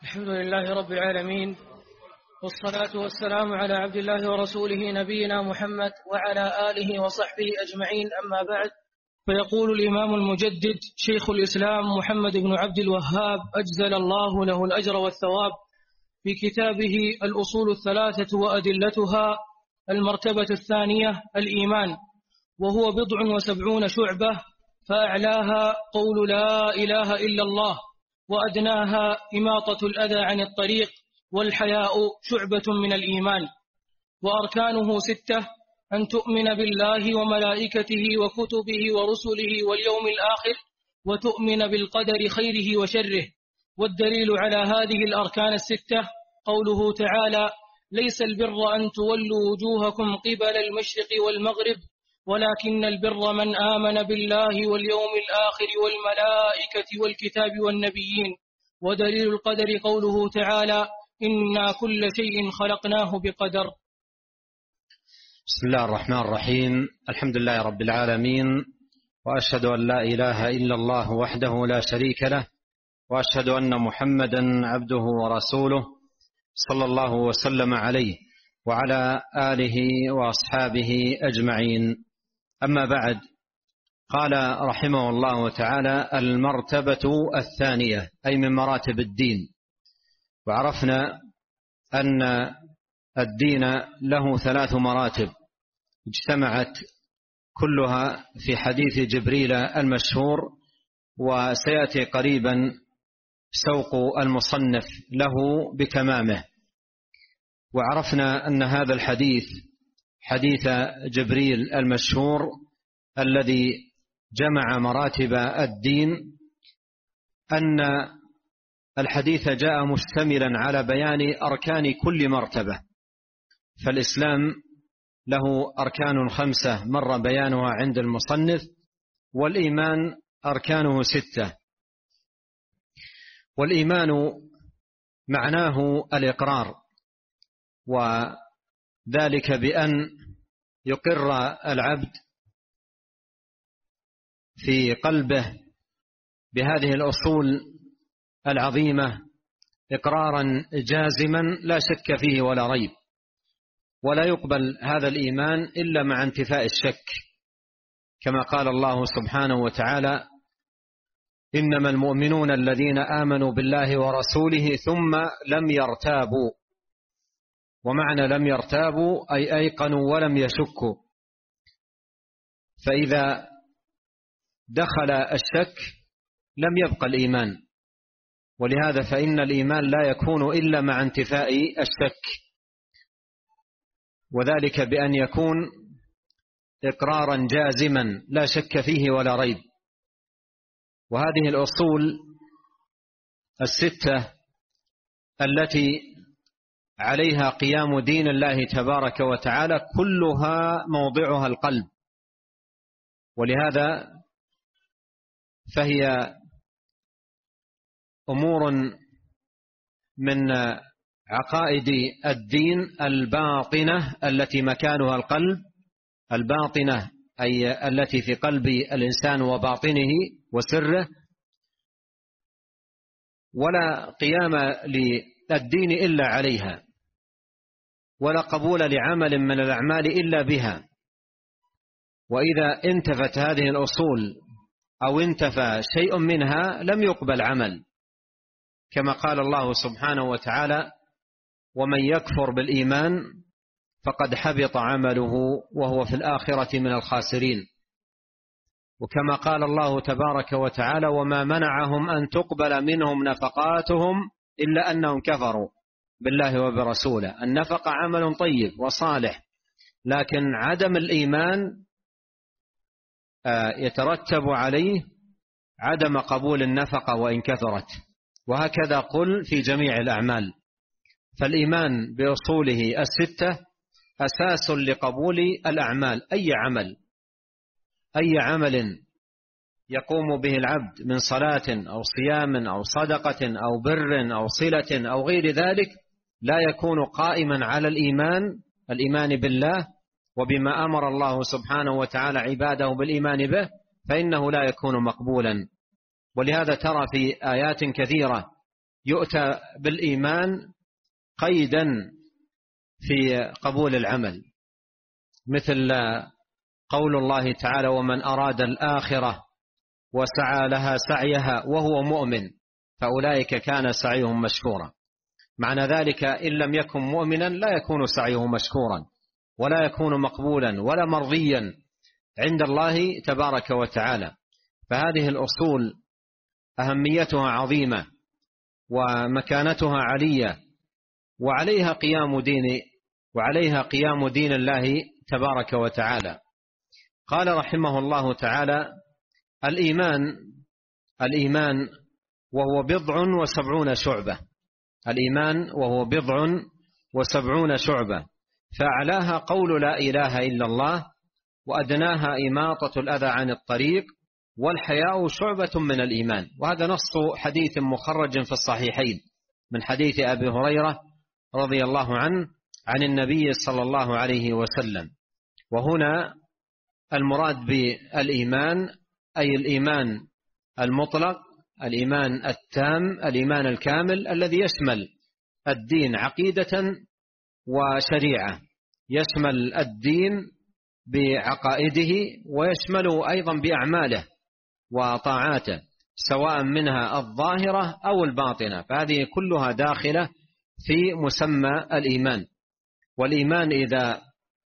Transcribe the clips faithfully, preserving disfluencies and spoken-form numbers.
الحمد لله رب العالمين، والصلاة والسلام على عبد الله ورسوله نبينا محمد وعلى آله وصحبه أجمعين. أما بعد، فيقول الإمام المجدد شيخ الإسلام محمد بن عبد الوهاب أجزل الله له الأجر والثواب في كتابه الأصول الثلاثة وأدلتها المرتبة الثانية الإيمان، وهو بضع وسبعون شعبة، فأعلاها قول لا إله إلا الله، وأدناها إماطة الأذى عن الطريق، والحياء شعبة من الإيمان. وأركانه ستة: أن تؤمن بالله وملائكته وكتبه ورسله واليوم الآخر، وتؤمن بالقدر خيره وشره. والدليل على هذه الأركان الستة قوله تعالى: ليس البر أن تولوا وجوهكم قبل المشرق والمغرب، ولكن البر من آمن بالله واليوم الآخر والملائكة والكتاب والنبيين. ودليل القدر قوله تعالى: إنا كل شيء خلقناه بقدر. بسم الله الرحمن الرحيم. الحمد لله رب العالمين، وأشهد أن لا إله إلا الله وحده لا شريك له، وأشهد أن محمدا عبده ورسوله صلى الله وسلم عليه وعلى آله وأصحابه أجمعين. أما بعد، قال رحمه الله تعالى: المرتبة الثانية، أي من مراتب الدين. وعرفنا أن الدين له ثلاث مراتب اجتمعت كلها في حديث جبريل المشهور، وسيأتي قريبا سوق المصنف له بتمامه. وعرفنا أن هذا الحديث حديث جبريل المشهور الذي جمع مراتب الدين، أن الحديث جاء مشتملا على بيان أركان كل مرتبة. فالإسلام له أركان خمسة مر بيانها عند المصنف، والإيمان أركانه ستة. والإيمان معناه الإقرار، وذلك بأن يقر العبد في قلبه بهذه الأصول العظيمة إقرارا جازما لا شك فيه ولا ريب، ولا يقبل هذا الإيمان إلا مع انتفاء الشك، كما قال الله سبحانه وتعالى: إنما المؤمنون الذين آمنوا بالله ورسوله ثم لم يرتابوا. ومعنى لم يرتابوا أي أيقنوا ولم يشكوا. فإذا دخل الشك لم يبقى الإيمان، ولهذا فإن الإيمان لا يكون إلا مع انتفاء الشك، وذلك بأن يكون إقرارا جازما لا شك فيه ولا ريب. وهذه الأصول الستة التي عليها قيام دين الله تبارك وتعالى كلها موضعها القلب، ولهذا فهي أمور من عقائد الدين الباطنة التي مكانها القلب، الباطنة أي التي في قلب الإنسان وباطنه وسره. ولا قيام للدين إلا عليها، ولا قبول لعمل من الأعمال إلا بها. وإذا انتفت هذه الأصول أو انتفى شيء منها لم يقبل عمل، كما قال الله سبحانه وتعالى: ومن يكفر بالإيمان فقد حبط عمله وهو في الآخرة من الخاسرين. وكما قال الله تبارك وتعالى: وما منعهم أن تقبل منهم نفقاتهم إلا أنهم كفروا بالله وبرسوله. النفقة عمل طيب وصالح، لكن عدم الإيمان يترتب عليه عدم قبول النفقة وإن كثرت. وهكذا قل في جميع الأعمال. فالإيمان بأصوله الستة أساس لقبول الأعمال. أي عمل أي عمل يقوم به العبد من صلاة أو صيام أو صدقة أو بر أو صلة أو غير ذلك لا يكون قائما على الإيمان الإيمان بالله وبما أمر الله سبحانه وتعالى عباده بالإيمان به، فإنه لا يكون مقبولا. ولهذا ترى في آيات كثيرة يؤتى بالإيمان قيدا في قبول العمل، مثل قول الله تعالى: ومن أراد الآخرة وسعى لها سعيها وهو مؤمن فأولئك كان سعيهم مشكورا. معنى ذلك إن لم يكن مؤمنا لا يكون سعيه مشكورا ولا يكون مقبولا ولا مرضيا عند الله تبارك وتعالى. فهذه الأصول أهميتها عظيمة ومكانتها علية، وعليها قيام دين وعليها قيام دين الله تبارك وتعالى. قال رحمه الله تعالى: الإيمان الإيمان وهو بضع وسبعون شعبة الإيمان وهو بضع وسبعون شعبة فأعلاها قول لا إله إلا الله، وأدناها إماطة الأذى عن الطريق، والحياء شعبة من الإيمان. وهذا نص حديث مخرج في الصحيحين من حديث أبي هريرة رضي الله عنه عن النبي صلى الله عليه وسلم. وهنا المراد بالإيمان أي الإيمان المطلق، الإيمان التام، الإيمان الكامل الذي يشمل الدين عقيدة وشريعة، يشمل الدين بعقائده ويشمله أيضا بأعماله وطاعاته، سواء منها الظاهرة أو الباطنة، فهذه كلها داخلة في مسمى الإيمان. والإيمان إذا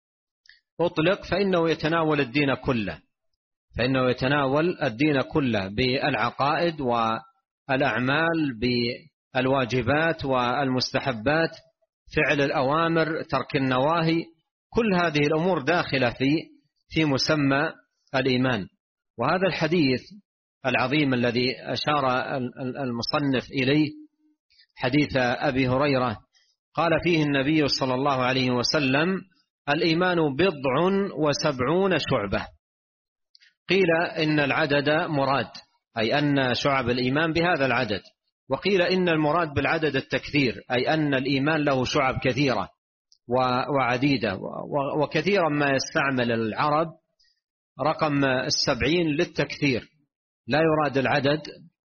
أطلق فإنه يتناول الدين كله فإنه يتناول الدين كله بالعقائد والأعمال، بالواجبات والمستحبات، فعل الأوامر، ترك النواهي، كل هذه الأمور داخلة في في مسمى الإيمان. وهذا الحديث العظيم الذي أشار المصنف إليه حديث أبي هريرة قال فيه النبي صلى الله عليه وسلم: الإيمان بضع وسبعون شعبة. قيل إن العدد مراد، أي أن شعب الإيمان بهذا العدد، وقيل إن المراد بالعدد التكثير، أي أن الإيمان له شعب كثيرة وعديدة، وكثيرا ما يستعمل العرب رقم السبعين للتكثير، لا يراد العدد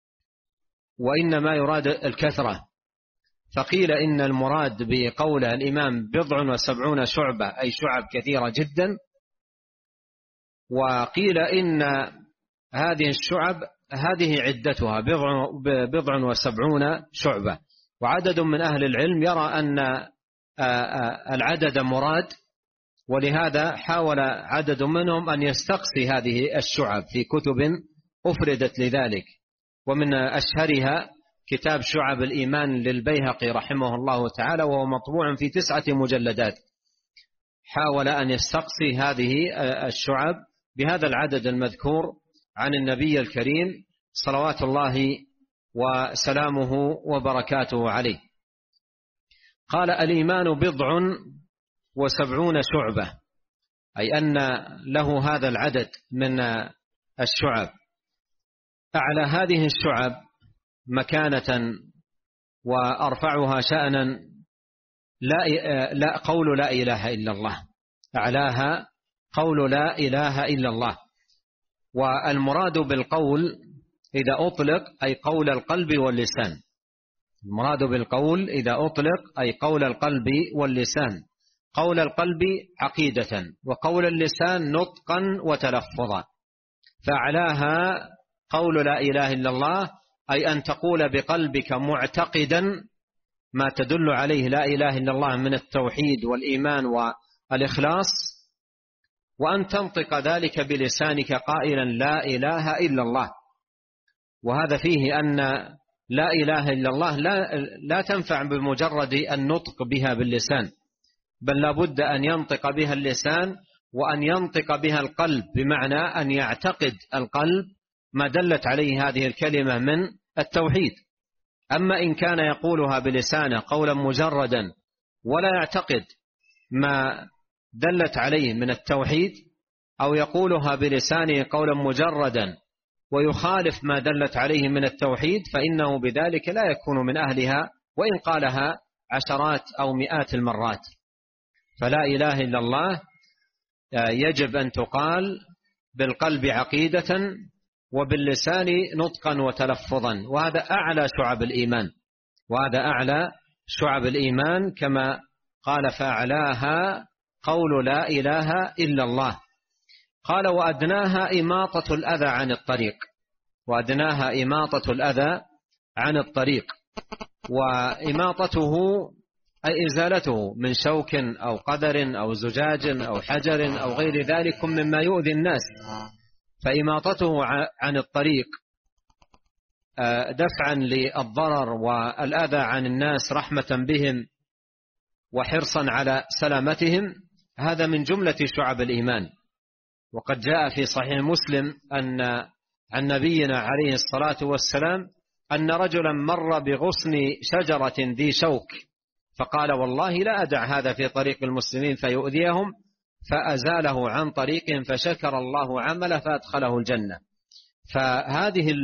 وإنما يراد الكثرة. فقيل إن المراد بقوله الإيمان بضع وسبعون شعبة أي شعب كثيرة جدا، وقيل إن هذه الشعب هذه عدتها بضع, بضع وسبعون شعبة. وعدد من أهل العلم يرى أن العدد مراد، ولهذا حاول عدد منهم أن يستقصي هذه الشعب في كتب أفردت لذلك، ومن أشهرها كتاب شعب الإيمان للبيهقي رحمه الله تعالى، وهو مطبوع في تسعة مجلدات. حاول أن يستقصي هذه الشعب بهذا العدد المذكور عن النبي الكريم صلوات الله وسلامه وبركاته عليه. قال: الإيمان بضع وسبعون شعبة، أي أن له هذا العدد من الشعب. أعلى هذه الشعب مكانة وأرفعها شأنا لا, لا قول لا إله إلا الله، أعلاها قول لا إله إلا الله. والمراد بالقول إذا أطلق أي قول القلب واللسان، المراد بالقول إذا أطلق أي قول القلب واللسان، قول القلب عقيدة، وقول اللسان نطقا وتلفظا. فأعلاها قول لا إله إلا الله أي أن تقول بقلبك معتقدا ما تدل عليه لا إله إلا الله من التوحيد والإيمان والإخلاص، وأن تنطق ذلك بلسانك قائلا لا إله إلا الله. وهذا فيه أن لا إله إلا الله لا, لا تنفع بمجرد النطق بها باللسان، بل لابد أن ينطق بها اللسان وأن ينطق بها القلب، بمعنى أن يعتقد القلب ما دلت عليه هذه الكلمة من التوحيد. أما إن كان يقولها بلسانه قولا مجردا ولا يعتقد ما دلت عليه من التوحيد، أو يقولها بلسانه قولا مجردا ويخالف ما دلت عليه من التوحيد، فإنه بذلك لا يكون من أهلها وإن قالها عشرات أو مئات المرات. فلا إله إلا الله يجب أن تقال بالقلب عقيدة وباللسان نطقا وتلفظا، وهذا أعلى شعب الإيمان. وهذا أعلى شعب الإيمان، كما قال فأعلاها قول لا إله إلا الله. قال وأدناها إماطة الأذى عن الطريق، وأدناها إماطة الأذى عن الطريق، وإماطته أي إزالته من شوك أو قدر أو زجاج أو حجر أو غير ذلك مما يؤذي الناس. فإماطته عن الطريق دفعا للضرر والأذى عن الناس رحمة بهم وحرصا على سلامتهم، هذا من جملة شعب الإيمان. وقد جاء في صحيح مسلم أن عن نبينا عليه الصلاة والسلام أن رجلا مر بغصن شجرة ذي شوك فقال والله لا أدع هذا في طريق المسلمين فيؤذيهم، فأزاله عن طريقهم فشكر الله عمله فأدخله الجنة. فهذه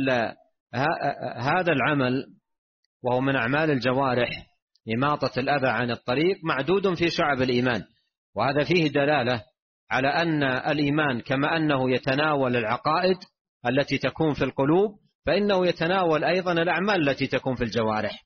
هذا العمل وهو من أعمال الجوارح إماطة الأذى عن الطريق معدود في شعب الإيمان، وهذا فيه دلالة على أن الإيمان كما أنه يتناول العقائد التي تكون في القلوب فإنه يتناول أيضا الأعمال التي تكون في الجوارح.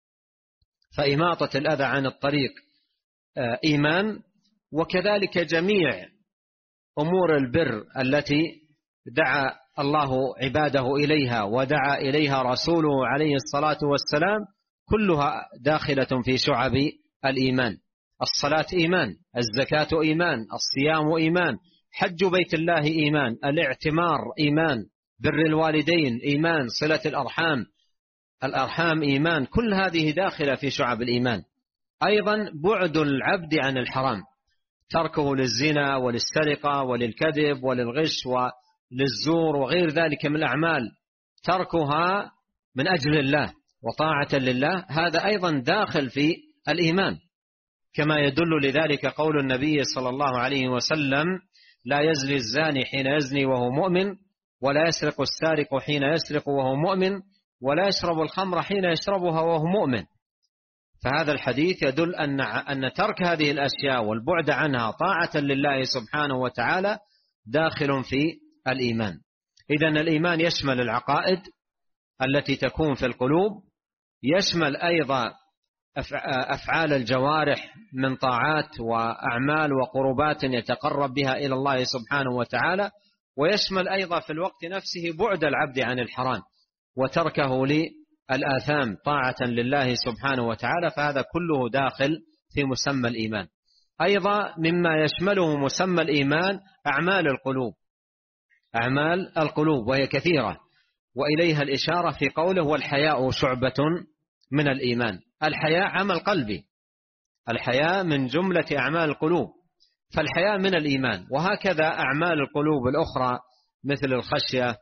فإماطة الأذى عن الطريق إيمان، وكذلك جميع أمور البر التي دعا الله عباده إليها ودعا إليها رسوله عليه الصلاة والسلام كلها داخلة في شعب الإيمان. الصلاة إيمان، الزكاة إيمان، الصيام إيمان، حج بيت الله إيمان، الاعتمار إيمان، بر الوالدين إيمان، صلة الأرحام الأرحام إيمان، كل هذه داخلة في شعب الإيمان. أيضا بعد العبد عن الحرام، تركه للزنا وللسرقة وللكذب وللغش وللزور وغير ذلك من الأعمال، تركها من أجل الله وطاعة لله، هذا أيضا داخل في الإيمان، كما يدل لذلك قول النبي صلى الله عليه وسلم لا يزني الزاني حين يزني وهو مؤمن، ولا يسرق السارق حين يسرق وهو مؤمن، ولا يشرب الخمر حين يشربها وهو مؤمن. فهذا الحديث يدل أن أن ترك هذه الأشياء والبعد عنها طاعة لله سبحانه وتعالى داخل في الإيمان. إذن الإيمان يشمل العقائد التي تكون في القلوب، يشمل أيضا أفعال الجوارح من طاعات وأعمال وقربات يتقرب بها إلى الله سبحانه وتعالى، ويشمل أيضا في الوقت نفسه بعد العبد عن الحرام وتركه للآثام طاعة لله سبحانه وتعالى، فهذا كله داخل في مسمى الإيمان. أيضا مما يشمله مسمى الإيمان أعمال القلوب، أعمال القلوب وهي كثيرة، وإليها الإشارة في قوله والحياء شعبة من الإيمان. الحياء عمل قلبي، الحياء من جملة أعمال القلوب، فالحياء من الإيمان. وهكذا أعمال القلوب الأخرى مثل الخشية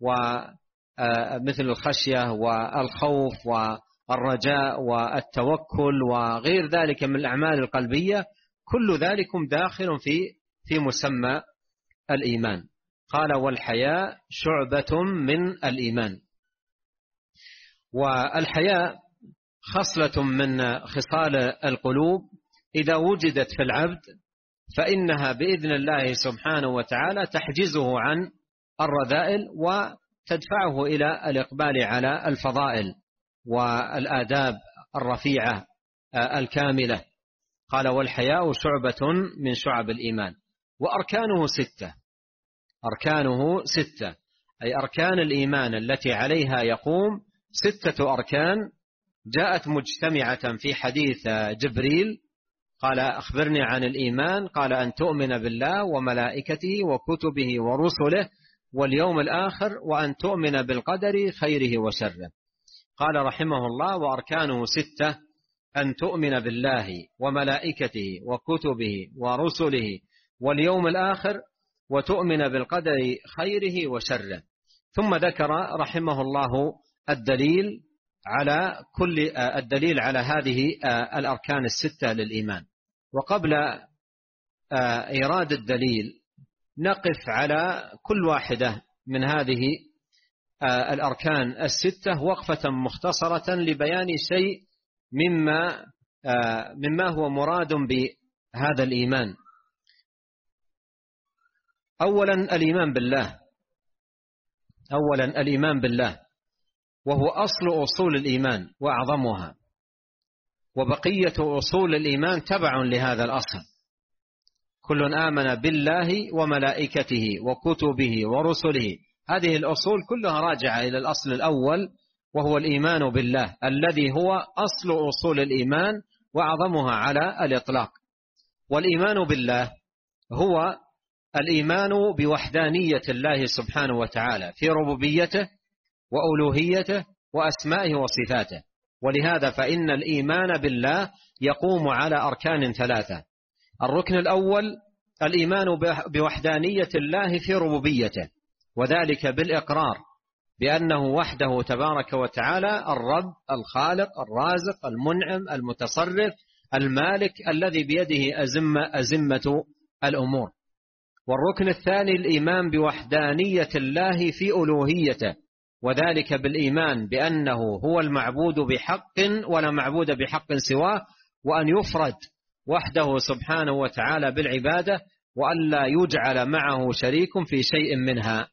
ومثل الخشية والخوف والرجاء والتوكل وغير ذلك من الأعمال القلبية، كل ذلك داخل في في مسمى الإيمان. قال والحياء شعبة من الإيمان. والحياء خصلة من خصال القلوب إذا وجدت في العبد فإنها بإذن الله سبحانه وتعالى تحجزه عن الرذائل وتدفعه إلى الإقبال على الفضائل والآداب الرفيعة الكاملة. قال والحياء شعبة من شعب الإيمان. وأركانه ستة، أركانه ستة أي أركان الإيمان التي عليها يقوم ستة أركان جاءت مجتمعة في حديث جبريل قال أخبرني عن الإيمان، قال أن تؤمن بالله وملائكته وكتبه ورسله واليوم الآخر وأن تؤمن بالقدر خيره وشره. قال رحمه الله وأركانه ستة: أن تؤمن بالله وملائكته وكتبه ورسله واليوم الآخر وتؤمن بالقدر خيره وشره. ثم ذكر رحمه الله الدليل على كل الدليل على هذه الأركان الستة للإيمان. وقبل إيراد الدليل نقف على كل واحدة من هذه الأركان الستة وقفة مختصرة لبيان شيء مما مما هو مراد بهذا الإيمان. أولا الإيمان بالله، أولا الإيمان بالله وهو أصل أصول الإيمان وأعظمها، وبقية أصول الإيمان تبع لهذا الأصل. كل آمن بالله وملائكته وكتبه ورسله، هذه الأصول كلها راجعة إلى الأصل الأول وهو الإيمان بالله الذي هو أصل أصول الإيمان وأعظمها على الإطلاق. والإيمان بالله هو الإيمان بوحدانية الله سبحانه وتعالى في ربوبيته وألوهيته وأسمائه وصفاته. ولهذا فإن الإيمان بالله يقوم على أركان ثلاثة. الركن الأول الإيمان بوحدانية الله في ربوبيته، وذلك بالإقرار بأنه وحده تبارك وتعالى الرب الخالق الرازق المنعم المتصرف المالك الذي بيده أزمة, أزمة الأمور. والركن الثاني الإيمان بوحدانية الله في ألوهيته، وذلك بالإيمان بأنه هو المعبود بحق ولا معبود بحق سواه، وأن يفرد وحده سبحانه وتعالى بالعبادة وأن لا يجعل معه شريك في شيء منها.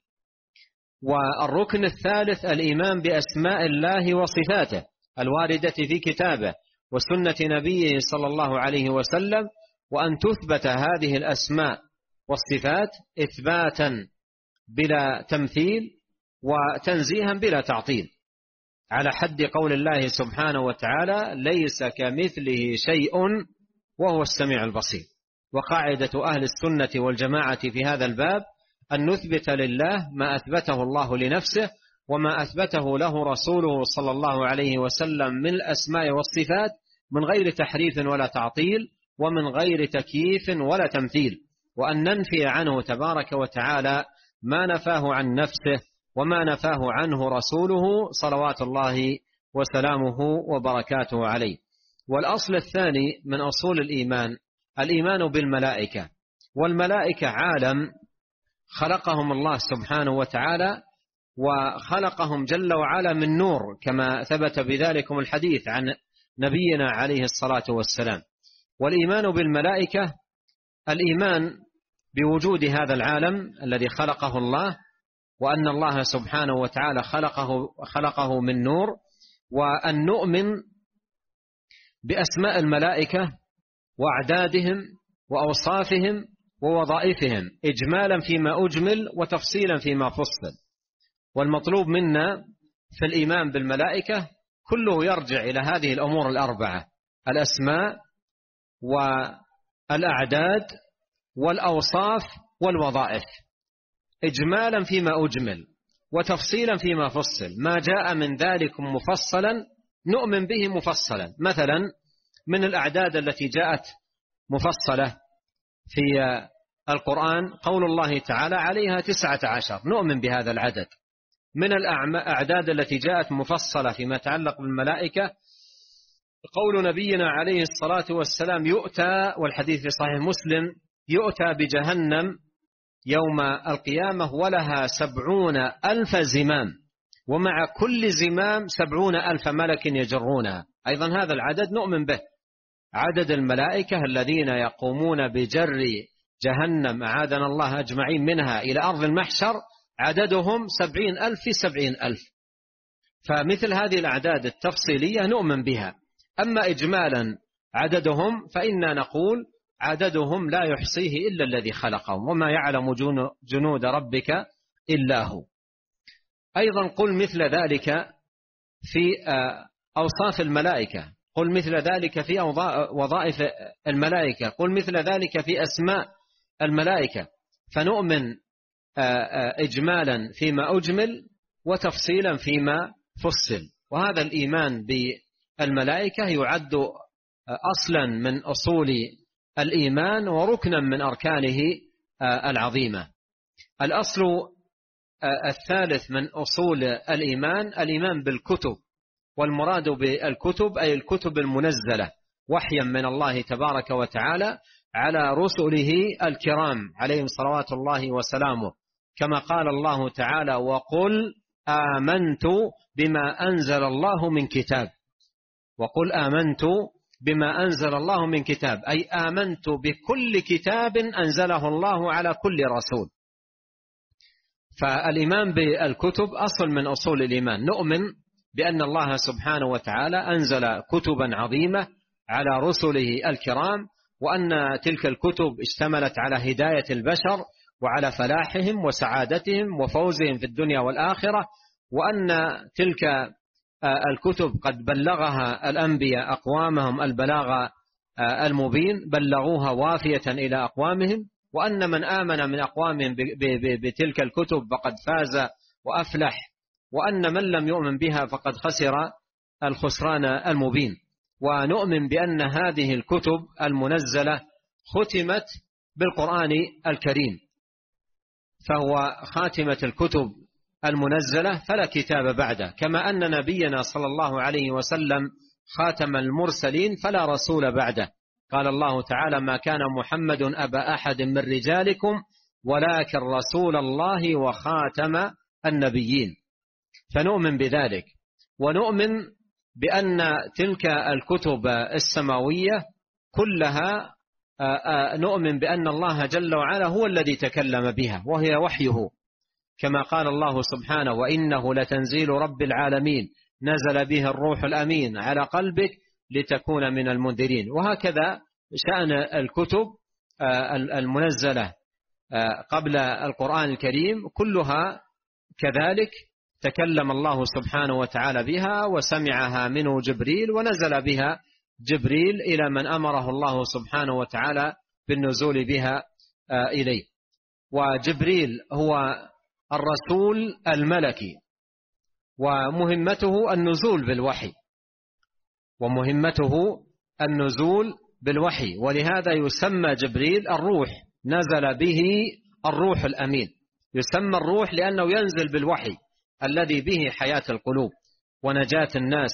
والركن الثالث الإيمان بأسماء الله وصفاته الواردة في كتابه وسنة نبيه صلى الله عليه وسلم، وأن تثبت هذه الأسماء والصفات إثباتا بلا تمثيل وتنزيها بلا تعطيل، على حد قول الله سبحانه وتعالى ليس كمثله شيء وهو السميع البصير. وقاعدة أهل السنة والجماعة في هذا الباب أن نثبت لله ما أثبته الله لنفسه وما أثبته له رسوله صلى الله عليه وسلم من الأسماء والصفات من غير تحريف ولا تعطيل ومن غير تكييف ولا تمثيل، وأن ننفي عنه تبارك وتعالى ما نفاه عن نفسه وما نفاه عنه رسوله صلوات الله وسلامه وبركاته عليه. والأصل الثاني من أصول الإيمان الإيمان بالملائكة. والملائكة عالم خلقهم الله سبحانه وتعالى، وخلقهم جل وعلا من نور كما ثبت بذلكم الحديث عن نبينا عليه الصلاة والسلام. والإيمان بالملائكة الإيمان بوجود هذا العالم الذي خلقه الله، وأن الله سبحانه وتعالى خلقه, خلقه من نور، وأن نؤمن بأسماء الملائكة وأعدادهم وأوصافهم ووظائفهم إجمالا فيما أجمل وتفصيلا فيما فصل. والمطلوب منا في الإيمان بالملائكة كله يرجع إلى هذه الأمور الأربعة: الأسماء والأعداد والأوصاف والوظائف، إجمالا فيما أجمل وتفصيلا فيما فصل. ما جاء من ذلك مفصلا نؤمن به مفصلا. مثلا من الأعداد التي جاءت مفصلة في القرآن قول الله تعالى عليها تسعة عشر، نؤمن بهذا العدد. من الأعداد التي جاءت مفصلة فيما يتعلق بالملائكة قول نبينا عليه الصلاة والسلام يؤتى، والحديث في صحيح مسلم، يؤتى بجهنم يوم القيامة ولها سبعون ألف زمام، ومع كل زمام سبعون ألف ملك يجرونها. أيضا هذا العدد نؤمن به. عدد الملائكة الذين يقومون بجر جهنم أعاذنا الله أجمعين منها إلى أرض المحشر عددهم سبعين ألف في سبعين ألف. فمثل هذه الأعداد التفصيلية نؤمن بها. أما إجمالا عددهم فإنا نقول عددهم لا يحصيه إلا الذي خلقهم، وما يعلم جنود ربك إلا هو. أيضا قل مثل ذلك في أوصاف الملائكة، قل مثل ذلك في وظائف الملائكة، قل مثل ذلك في أسماء الملائكة. فنؤمن إجمالا فيما أجمل وتفصيلا فيما فصل. وهذا الإيمان بالملائكة يعد أصلا من أصول الإيمان وركنا من أركانه العظيمة. الأصل الثالث من أصول الإيمان الإيمان بالكتب. والمراد بالكتب أي الكتب المنزلة وحيا من الله تبارك وتعالى على رسله الكرام عليهم صلوات الله وسلامه، كما قال الله تعالى وقل آمنت بما أنزل الله من كتاب. وقل آمنت بما أنزل الله من كتاب أي آمنت بكل كتاب أنزله الله على كل رسول. فالإيمان بالكتب أصل من أصول الإيمان. نؤمن بأن الله سبحانه وتعالى أنزل كتبا عظيمة على رسله الكرام، وأن تلك الكتب اشتملت على هداية البشر وعلى فلاحهم وسعادتهم وفوزهم في الدنيا والآخرة، وأن تلك الكتب قد بلغها الأنبياء أقوامهم البلاغ المبين، بلغوها وافية إلى أقوامهم، وأن من آمن من أقوامهم بتلك الكتب فقد فاز وأفلح، وأن من لم يؤمن بها فقد خسر الخسران المبين. ونؤمن بأن هذه الكتب المنزلة ختمت بالقرآن الكريم، فهو خاتمة الكتب المنزلة فلا كتاب بعده، كما أن نبينا صلى الله عليه وسلم خاتم المرسلين فلا رسول بعده. قال الله تعالى: ما كان محمد أبا أحد من رجالكم ولكن رسول الله وخاتم النبيين. فنؤمن بذلك، ونؤمن بأن تلك الكتب السماوية كلها نؤمن بأن الله جل وعلا هو الذي تكلم بها وهي وحيه، كما قال الله سبحانه: وإنه لتنزيل رب العالمين نزل به الروح الأمين على قلبك لتكون من المنذرين. وهكذا شأن الكتب المنزلة قبل القرآن الكريم كلها كذلك تكلم الله سبحانه وتعالى بها وسمعها منه جبريل، ونزل بها جبريل إلى من أمره الله سبحانه وتعالى بالنزول بها إليه. وجبريل هو الرسول الملكي، ومهمته النزول بالوحي ومهمته النزول بالوحي ولهذا يسمى جبريل الروح، نزل به الروح الأمين. يسمى الروح لأنه ينزل بالوحي الذي به حياة القلوب ونجاة الناس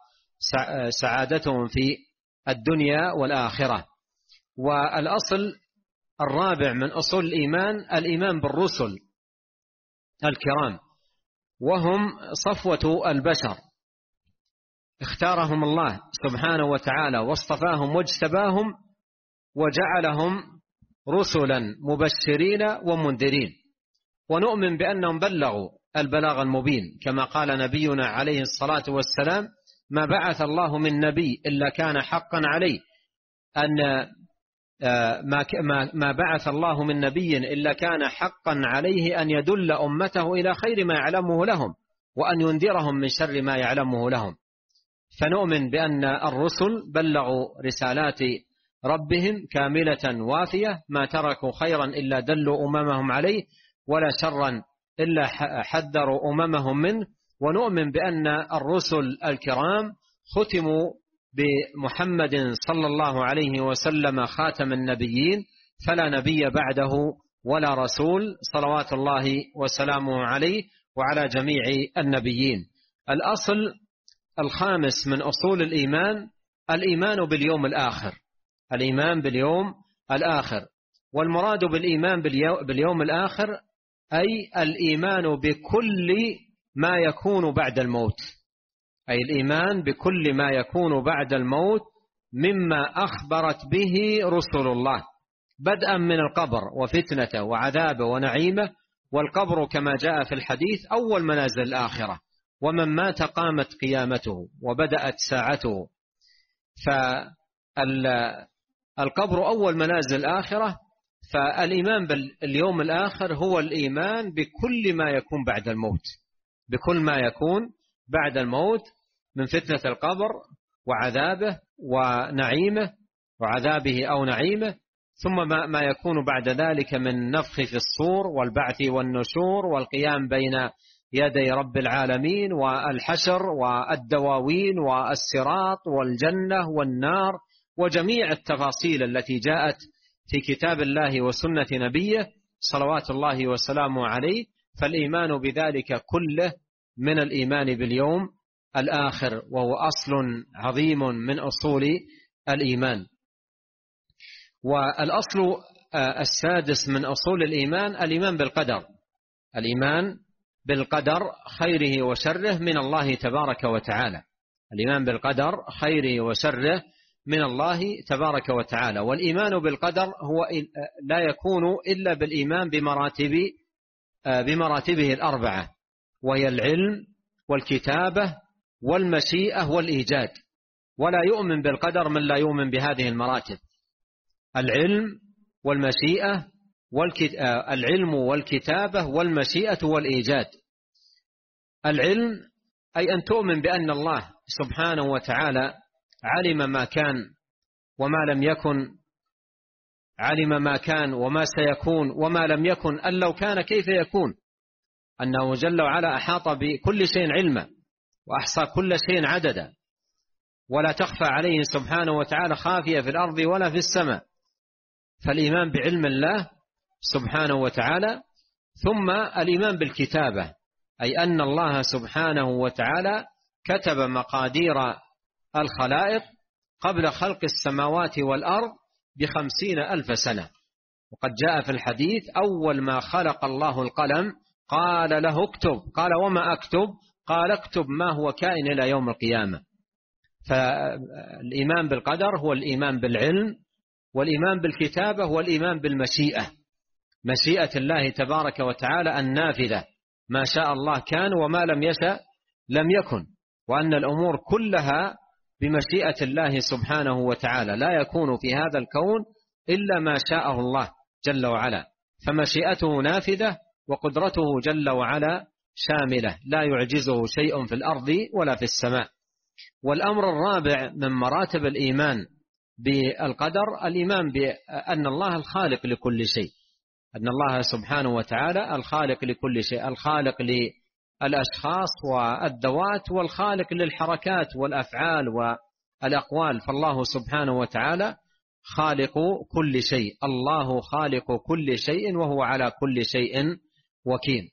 وسعادتهم في الدنيا والآخرة. والأصل الرابع من أصول الإيمان الإيمان بالرسل الكرام، وهم صفوة البشر، اختارهم الله سبحانه وتعالى واصطفاهم واجتباهم وجعلهم رسلا مبشرين ومنذرين، ونؤمن بأنهم بلغوا البلاغ المبين، كما قال نبينا عليه الصلاة والسلام: ما بعث الله من نبي إلا كان حقا عليه أن ما بعث الله من نبي إلا كان حقا عليه أن يدل أمته إلى خير ما يعلمه لهم وأن ينذرهم من شر ما يعلمه لهم. فنؤمن بأن الرسل بلغوا رسالات ربهم كاملة وافية، ما تركوا خيرا إلا دلوا أممهم عليه ولا شرا إلا حذروا أممهم منه. ونؤمن بأن الرسل الكرام ختموا بمحمد صلى الله عليه وسلم خاتم النبيين، فلا نبي بعده ولا رسول، صلوات الله وسلامه عليه وعلى جميع النبيين. الأصل الخامس من أصول الإيمان الإيمان باليوم الآخر، الإيمان باليوم الآخر. والمراد بالإيمان باليوم الآخر أي الإيمان بكل ما يكون بعد الموت، أي الإيمان بكل ما يكون بعد الموت مما أخبرت به رسل الله، بدءا من القبر وفتنته وعذابه ونعيمه. والقبر كما جاء في الحديث أول منازل الآخرة، ومن مات قامت قيامته وبدأت ساعته. فالقبر أول منازل الآخرة، فالإيمان باليوم الآخر هو الإيمان بكل ما يكون بعد الموت، بكل ما يكون بعد الموت من فتنة القبر وعذابه ونعيمه وعذابه أو نعيمه، ثم ما يكون بعد ذلك من نفخ في الصور والبعث والنشور والقيام بين يدي رب العالمين والحشر والدواوين والصراط والجنة والنار وجميع التفاصيل التي جاءت في كتاب الله وسنة نبيه صلوات الله وسلامه عليه. فالإيمان بذلك كله من الإيمان باليوم الآخر، وهو أصل عظيم من أصول الإيمان. والأصل السادس من أصول الإيمان الإيمان بالقدر، الإيمان بالقدر خيره وشره من الله تبارك وتعالى، الإيمان بالقدر خيره وشره من الله تبارك وتعالى. والإيمان بالقدر هو لا يكون إلا بالإيمان بمراتب بمراتبه الأربعة، وهي العلم والكتابة والمشيئة والإيجاد. ولا يؤمن بالقدر من لا يؤمن بهذه المراتب: العلم والمشيئة والكت... العلم والكتابة والمشيئة والإيجاد. العلم أي أن تؤمن بأن الله سبحانه وتعالى علم ما كان وما لم يكن، علم ما كان وما سيكون وما لم يكن، أن لو كان كيف يكون، أنه جل وعلا أحاط بكل شيء علما وأحصى كل شيء عددا، ولا تخفى عليه سبحانه وتعالى خافية في الأرض ولا في السماء. فالإيمان بعلم الله سبحانه وتعالى. ثم الإيمان بالكتابة، أي أن الله سبحانه وتعالى كتب مقادير الخلائق قبل خلق السماوات والأرض بخمسين ألف سنة. وقد جاء في الحديث: أول ما خلق الله القلم قال له اكتب، قال وما أكتب؟ قال اكتب ما هو كائن إلى يوم القيامة. فالإيمان بالقدر هو الإيمان بالعلم، والإيمان بالكتابة هو الإيمان بالمشيئة، مشيئة الله تبارك وتعالى النافذة، ما شاء الله كان وما لم يشأ لم يكن، وأن الأمور كلها بمشيئة الله سبحانه وتعالى، لا يكون في هذا الكون إلا ما شاءه الله جل وعلا. فمشيئته نافذة وقدرته جل وعلا شاملة، لا يعجزه شيء في الأرض ولا في السماء. والأمر الرابع من مراتب الإيمان بالقدر الإيمان بأن الله الخالق لكل شيء، أن الله سبحانه وتعالى الخالق لكل شيء، الخالق للأشخاص والذوات، والخالق للحركات والأفعال والأقوال. فالله سبحانه وتعالى خالق كل شيء، الله خالق كل شيء وهو على كل شيء وكيل.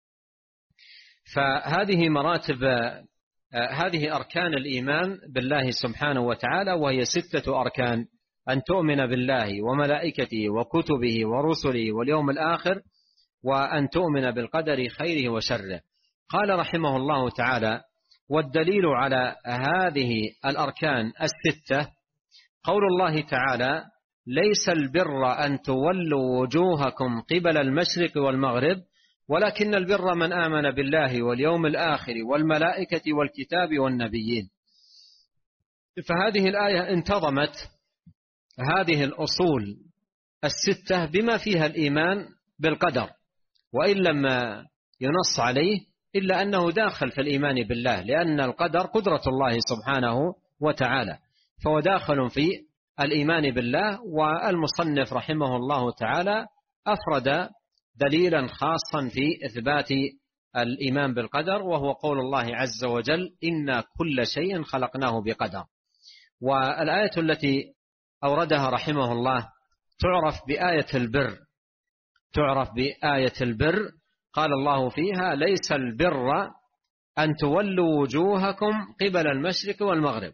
فهذه مراتب، هذه أركان الإيمان بالله سبحانه وتعالى، وهي ستة أركان: أن تؤمن بالله وملائكته وكتبه ورسله واليوم الآخر، وأن تؤمن بالقدر خيره وشره. قال رحمه الله تعالى: والدليل على هذه الأركان الستة قول الله تعالى: ليس البر أن تولوا وجوهكم قبل المشرق والمغرب ولكن البر من آمن بالله واليوم الآخر والملائكة والكتاب والنبيين. فهذه الآية انتظمت هذه الأصول الستة بما فيها الإيمان بالقدر، وإن لم ينص عليه إلا أنه داخل في الإيمان بالله، لأن القدر قدرة الله سبحانه وتعالى، فهو داخل في الإيمان بالله. والمصنف رحمه الله تعالى أفرد دليلا خاصا في إثبات الإيمان بالقدر، وهو قول الله عز وجل: إنا كل شيء خلقناه بقدر. والآية التي أوردها رحمه الله تعرف بآية البر، تعرف بآية البر. قال الله فيها: ليس البر أن تولوا وجوهكم قبل المشرق والمغرب،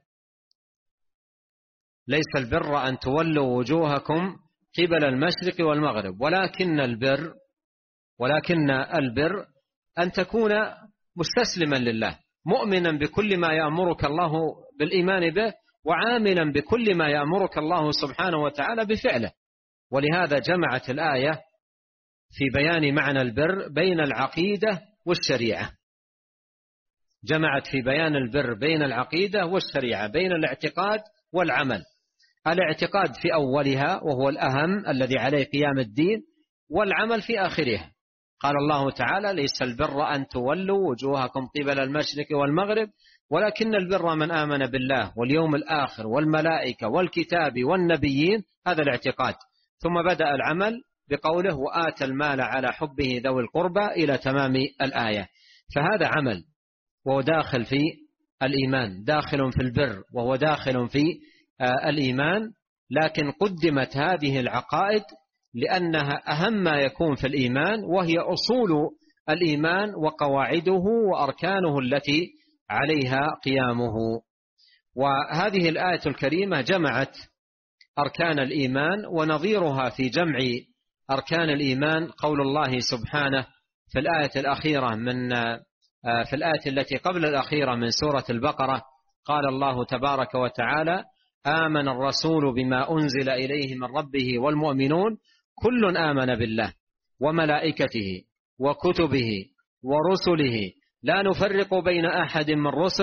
ليس البر أن تولوا وجوهكم قبل المشرق والمغرب، ولكن البر ولكن البر أن تكون مستسلما لله، مؤمنا بكل ما يأمرك الله بالإيمان به، وعاملا بكل ما يأمرك الله سبحانه وتعالى بفعله. ولهذا جمعت الآية في بيان معنى البر بين العقيدة والشريعة، جمعت في بيان البر بين العقيدة والشريعة، بين الاعتقاد والعمل. الاعتقاد في أولها وهو الأهم الذي عليه قيام الدين، والعمل في آخرها. قال الله تعالى: ليس البر أن تولوا وجوهكم قبل المشرق والمغرب ولكن البر من آمن بالله واليوم الآخر والملائكة والكتاب والنبيين. هذا الاعتقاد. ثم بدأ العمل بقوله: وآتى المال على حبه ذوي القربى إلى تمام الآية. فهذا عمل وهو داخل في الإيمان، داخل في البر وهو داخل في الإيمان، لكن قدمت هذه العقائد لأنها أهم ما يكون في الإيمان، وهي أصول الإيمان وقواعده وأركانه التي عليها قيامه. وهذه الآية الكريمة جمعت أركان الإيمان، ونظيرها في جمع أركان الإيمان قول الله سبحانه في الآية الأخيرة من في الآية التي قبل الأخيرة من سورة البقرة. قال الله تبارك وتعالى: آمن الرسول بما أنزل إليه من ربه والمؤمنون كل آمن بالله وملائكته وكتبه ورسله لا نفرق بين أحد من رسله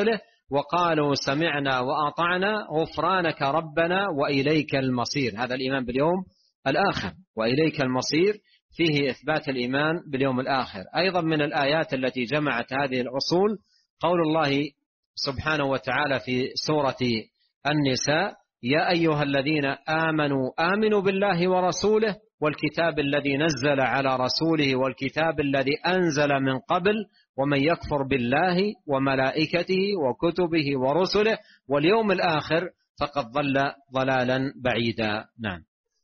وقالوا سمعنا وأطعنا غفرانك ربنا وإليك المصير. هذا الإيمان باليوم الآخر، وإليك المصير فيه إثبات الإيمان باليوم الآخر. أيضا من الآيات التي جمعت هذه الأصول قول الله سبحانه وتعالى في سورة النساء: يا أيها الذين آمنوا آمنوا بالله ورسوله والكتاب الذي نزل على رسوله والكتاب الذي أنزل من قبل ومن يكفر بالله وملائكته وكتبه ورسله واليوم الآخر فقد ضل ضلالا بعيدا. نعم.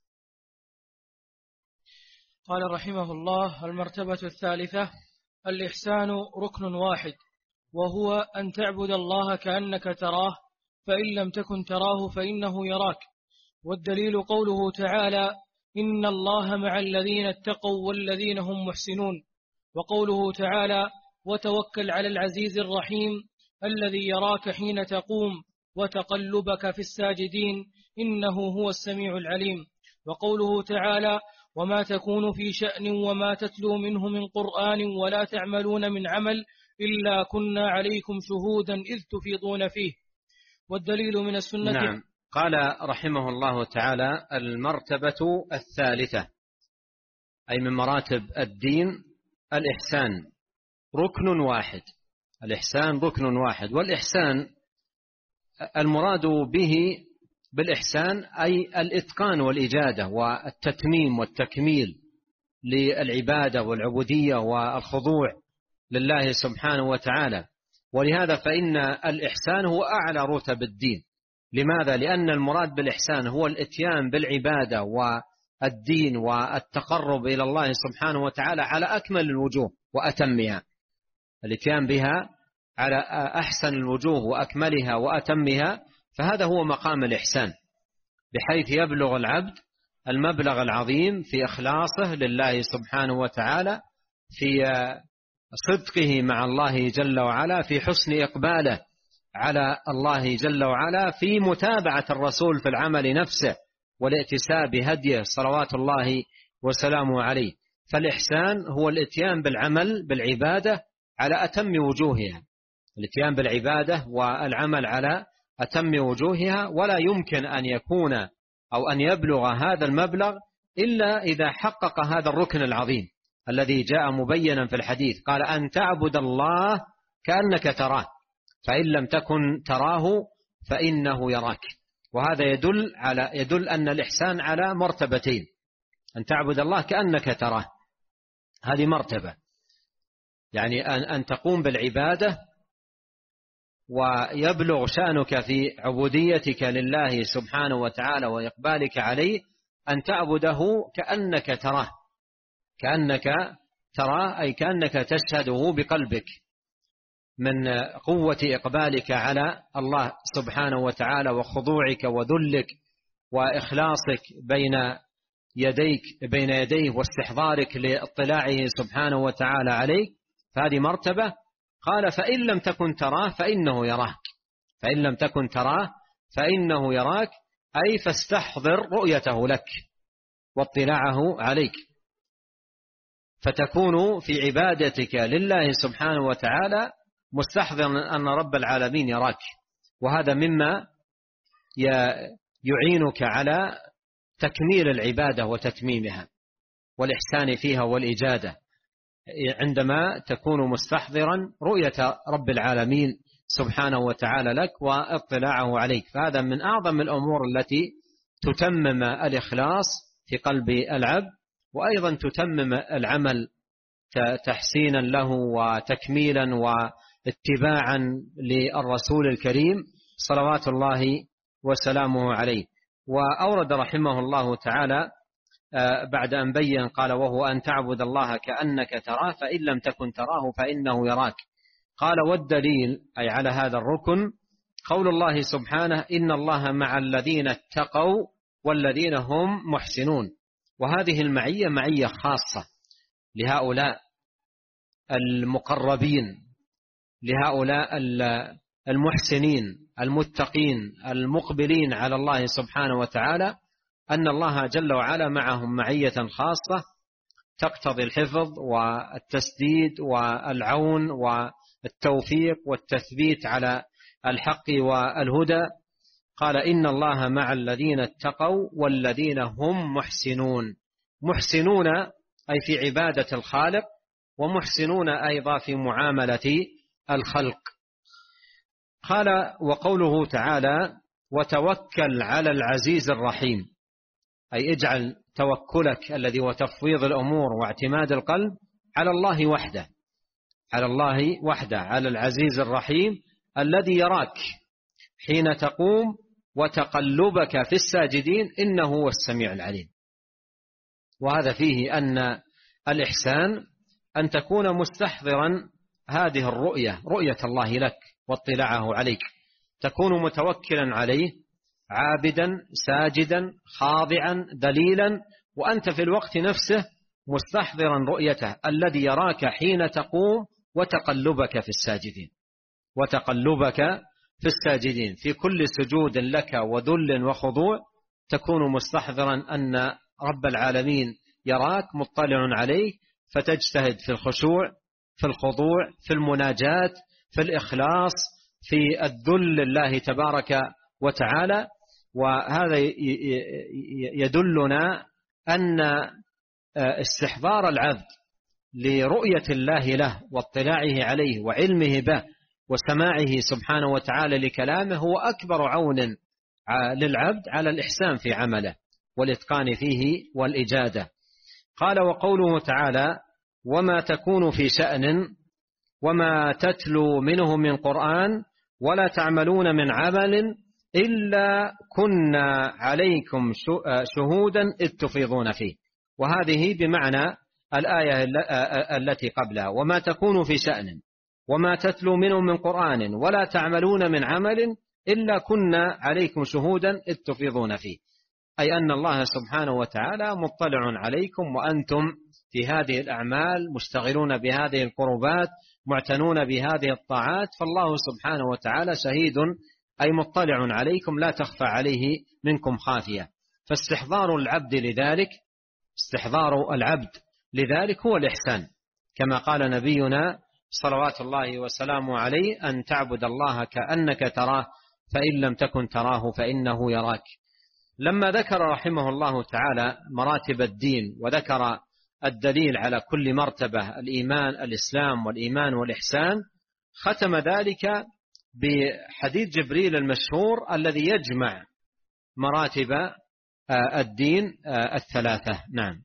قال رحمه الله: المرتبة الثالثة الإحسان ركن واحد، وهو أن تعبد الله كأنك تراه، فإن لم تكن تراه فإنه يراك. والدليل قوله تعالى: إن الله مع الذين اتقوا والذين هم محسنون. وقوله تعالى: وتوكل على العزيز الرحيم الذي يراك حين تقوم وتقلبك في الساجدين إنه هو السميع العليم. وقوله تعالى: وما تكون في شأن وما تتلو منه من قرآن ولا تعملون من عمل إلا كنا عليكم شهودا إذ تفيضون فيه. والدليل من السنة. نعم. قال رحمه الله تعالى: المرتبة الثالثة أي من مراتب الدين الإحسان ركن واحد. الإحسان ركن واحد، والإحسان المراد به بالإحسان أي الإتقان والإجادة والتتميم والتكميل للعبادة والعبودية والخضوع لله سبحانه وتعالى. ولهذا فإن الإحسان هو أعلى رتب الدين. لماذا؟ لأن المراد بالإحسان هو الإتيان بالعبادة والدين والتقرب إلى الله سبحانه وتعالى على أكمل الوجوه وأتمها، الإتيان بها على أحسن الوجوه وأكملها وأتمها. فهذا هو مقام الإحسان، بحيث يبلغ العبد المبلغ العظيم في إخلاصه لله سبحانه وتعالى، في صدقه مع الله جل وعلا، في حسن إقباله على الله جل وعلا، في متابعة الرسول في العمل نفسه والائتساء بهديه صلوات الله وسلامه عليه. فالإحسان هو الاتيان بالعمل بالعبادة على أتم وجوهها، الاتيان بالعبادة والعمل على أتم وجوهها. ولا يمكن أن يكون أو أن يبلغ هذا المبلغ إلا إذا حقق هذا الركن العظيم الذي جاء مبينا في الحديث. قال: أن تعبد الله كأنك تراه فإن لم تكن تراه فإنه يراك. وهذا يدل على يدل أن الإحسان على مرتبتين: أن تعبد الله كأنك تراه، هذه مرتبة، يعني أن أن تقوم بالعبادة ويبلغ شأنك في عبوديتك لله سبحانه وتعالى وإقبالك عليه أن تعبده كأنك تراه، كأنك تراه أي كأنك تشهده بقلبك من قوة إقبالك على الله سبحانه وتعالى وخضوعك وذلك وإخلاصك بين يديك بين يديه واستحضارك لاطلاعه سبحانه وتعالى عليك. فهذه مرتبة. قال: فإن لم تكن تراه فإنه يراك، فإن لم تكن تراه فإنه يراك، أي فاستحضر رؤيته لك واطلاعه عليك، فتكون في عبادتك لله سبحانه وتعالى مستحضرا أن رب العالمين يراك. وهذا مما يعينك على تكميل العبادة وتتميمها والإحسان فيها والإجادة، عندما تكون مستحضرا رؤية رب العالمين سبحانه وتعالى لك واطلاعه عليك. فهذا من أعظم الأمور التي تتمم الإخلاص في قلب العبد، وأيضا تتمم العمل تحسينا له وتكميلا واتباعا للرسول الكريم صلوات الله وسلامه عليه. وأورد رحمه الله تعالى بعد أن بين قال: وهو أن تعبد الله كأنك تراه فإن لم تكن تراه فإنه يراك. قال: والدليل أي على هذا الركن قول الله سبحانه: إن الله مع الذين اتقوا والذين هم محسنون. وهذه المعية معية خاصة لهؤلاء المقربين، لهؤلاء المحسنين المتقين المقبلين على الله سبحانه وتعالى، أن الله جل وعلا معهم معية خاصة تقتضي الحفظ والتسديد والعون والتوفيق والتثبيت على الحق والهدى. قال إن الله مع الذين اتقوا والذين هم محسنون. محسنون أي في عبادة الخالق، ومحسنون أيضا في معاملة الخلق. قال وقوله تعالى وتوكل على العزيز الرحيم، أي اجعل توكلك الذي هو تفويض الأمور واعتماد القلب على الله وحده، على الله وحده، على العزيز الرحيم الذي يراك حين تقوم وتقلبك في الساجدين إنه هو السميع العليم. وهذا فيه أن الإحسان أن تكون مستحضرا هذه الرؤية، رؤية الله لك واطلاعه عليك، تكون متوكلا عليه، عابدا ساجدا خاضعا ذليلا، وأنت في الوقت نفسه مستحضرا رؤيته الذي يراك حين تقوم وتقلبك في الساجدين، وتقلبك في الساجدين في كل سجود لك وذل وخضوع، تكون مستحضرا أن رب العالمين يراك مطلع عليه، فتجتهد في الخشوع، في الخضوع، في المناجاة، في الإخلاص، في الذل لله تبارك وتعالى. وهذا يدلنا أن استحضار العبد لرؤية الله له واطلاعه عليه وعلمه به وسماعه سبحانه وتعالى لكلامه هو أكبر عون للعبد على الإحسان في عمله والإتقان فيه والإجادة. قال وقوله تعالى وما تكون في شأن وما تتلو منه من قرآن ولا تعملون من عمل إلا كنا عليكم شهودا إذ تفيضون فيه. وهذه بمعنى الآية التي قبلها وما تكون في شأن وما تتلو منه من قرآن ولا تعملون من عمل إلا كنا عليكم شهودا إذ تفيضون فيه، أي أن الله سبحانه وتعالى مطلع عليكم وأنتم في هذه الأعمال مشتغلون بهذه القربات معتنون بهذه الطاعات، فالله سبحانه وتعالى شهيد أي مطلع عليكم لا تخفى عليه منكم خافية. فاستحضار العبد لذلك استحضار العبد لذلك هو الإحسان، كما قال نبينا صلوات الله وسلامه عليه أن تعبد الله كأنك تراه فإن لم تكن تراه فإنه يراك. لما ذكر رحمه الله تعالى مراتب الدين وذكر الدليل على كل مرتبة الإيمان الإسلام والإيمان والإحسان، ختم ذلك بحديث جبريل المشهور الذي يجمع مراتب الدين الثلاثة. نعم.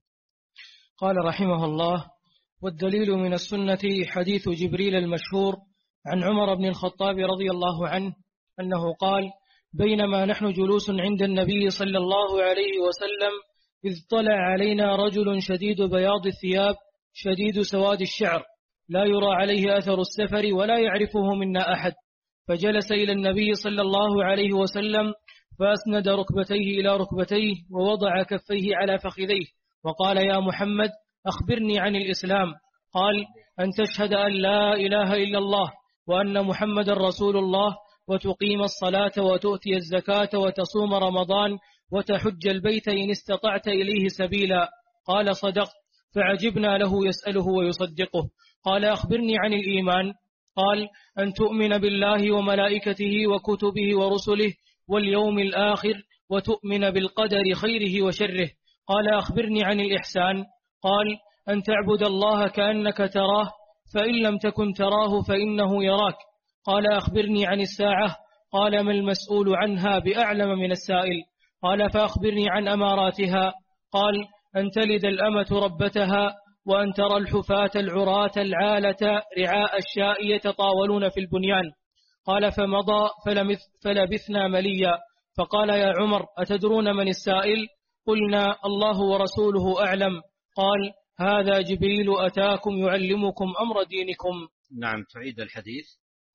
قال رحمه الله والدليل من السنة حديث جبريل المشهور عن عمر بن الخطاب رضي الله عنه أنه قال بينما نحن جلوس عند النبي صلى الله عليه وسلم إذ طلع علينا رجل شديد بياض الثياب شديد سواد الشعر لا يرى عليه أثر السفر ولا يعرفه منا أحد، فجلس إلى النبي صلى الله عليه وسلم فأسند ركبتيه إلى ركبتيه ووضع كفيه على فخذيه وقال يا محمد أخبرني عن الإسلام. قال أن تشهد أن لا إله إلا الله وأن محمد رسول الله وتقيم الصلاة وتؤتي الزكاة وتصوم رمضان وتحج البيت إن استطعت إليه سبيلا. قال صدقت، فعجبنا له يسأله ويصدقه. قال أخبرني عن الإيمان. قال أن تؤمن بالله وملائكته وكتبه ورسله واليوم الآخر وتؤمن بالقدر خيره وشره. قال أخبرني عن الإحسان. قال أن تعبد الله كأنك تراه فإن لم تكن تراه فإنه يراك. قال أخبرني عن الساعة. قال ما المسؤول عنها بأعلم من السائل. قال فأخبرني عن أماراتها. قال أن تلد الأمة ربتها وأن ترى الحفاة العراة العالة رعاء الشاء يتطاولون في البنيان. قال فمضى فلبثنا مليا، فقال يا عمر أتدرون من السائل؟ قلنا الله ورسوله أعلم. قال هذا جبريل أتاكم يعلمكم أمر دينكم. نعم. تعيد الحديث.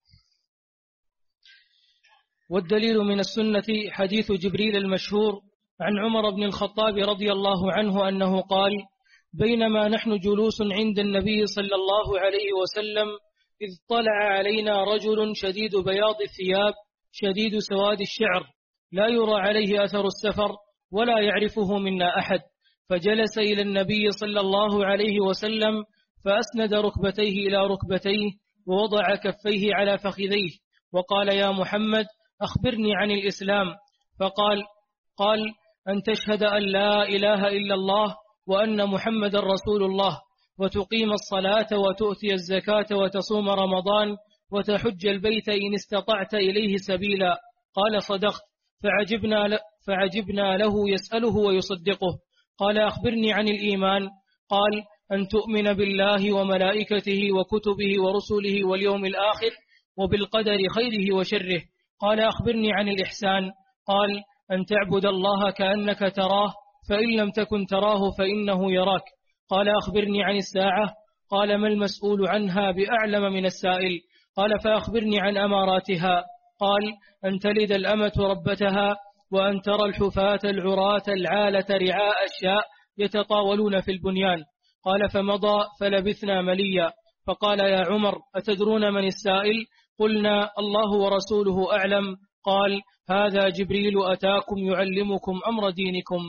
والدليل من السنة حديث جبريل المشهور عن عمر بن الخطاب رضي الله عنه أنه قال بينما نحن جلوس عند النبي صلى الله عليه وسلم إذ طلع علينا رجل شديد بياض الثياب شديد سواد الشعر لا يرى عليه أثر السفر ولا يعرفه منا أحد، فجلس إلى النبي صلى الله عليه وسلم فأسند ركبتيه إلى ركبتيه ووضع كفيه على فخذيه وقال يا محمد أخبرني عن الإسلام. فقال قال أن تشهد أن لا إله إلا الله وأن محمد رسول الله، وتقيم الصلاة وتؤتي الزكاة وتصوم رمضان وتحج البيت إن استطعت إليه سبيلا. قال صدقت. فعجبنا, فعجبنا له يسأله ويصدقه. قال أخبرني عن الإيمان. قال أن تؤمن بالله وملائكته وكتبه ورسله واليوم الآخر وبالقدر خيره وشره. قال أخبرني عن الإحسان. قال أن تعبد الله كأنك تراه فإن لم تكن تراه فإنه يراك. قال أخبرني عن الساعة. قال ما المسؤول عنها بأعلم من السائل. قال فأخبرني عن أماراتها. قال أن تلد الأمة ربتها، وأن ترى الحفاة العراة العالة رعاء الشاء يتطاولون في البنيان. قال فمضى فلبثنا مليا. فقال يا عمر أتدرون من السائل؟ قلنا الله ورسوله أعلم. قال هذا جبريل أتاكم يعلمكم أمر دينكم.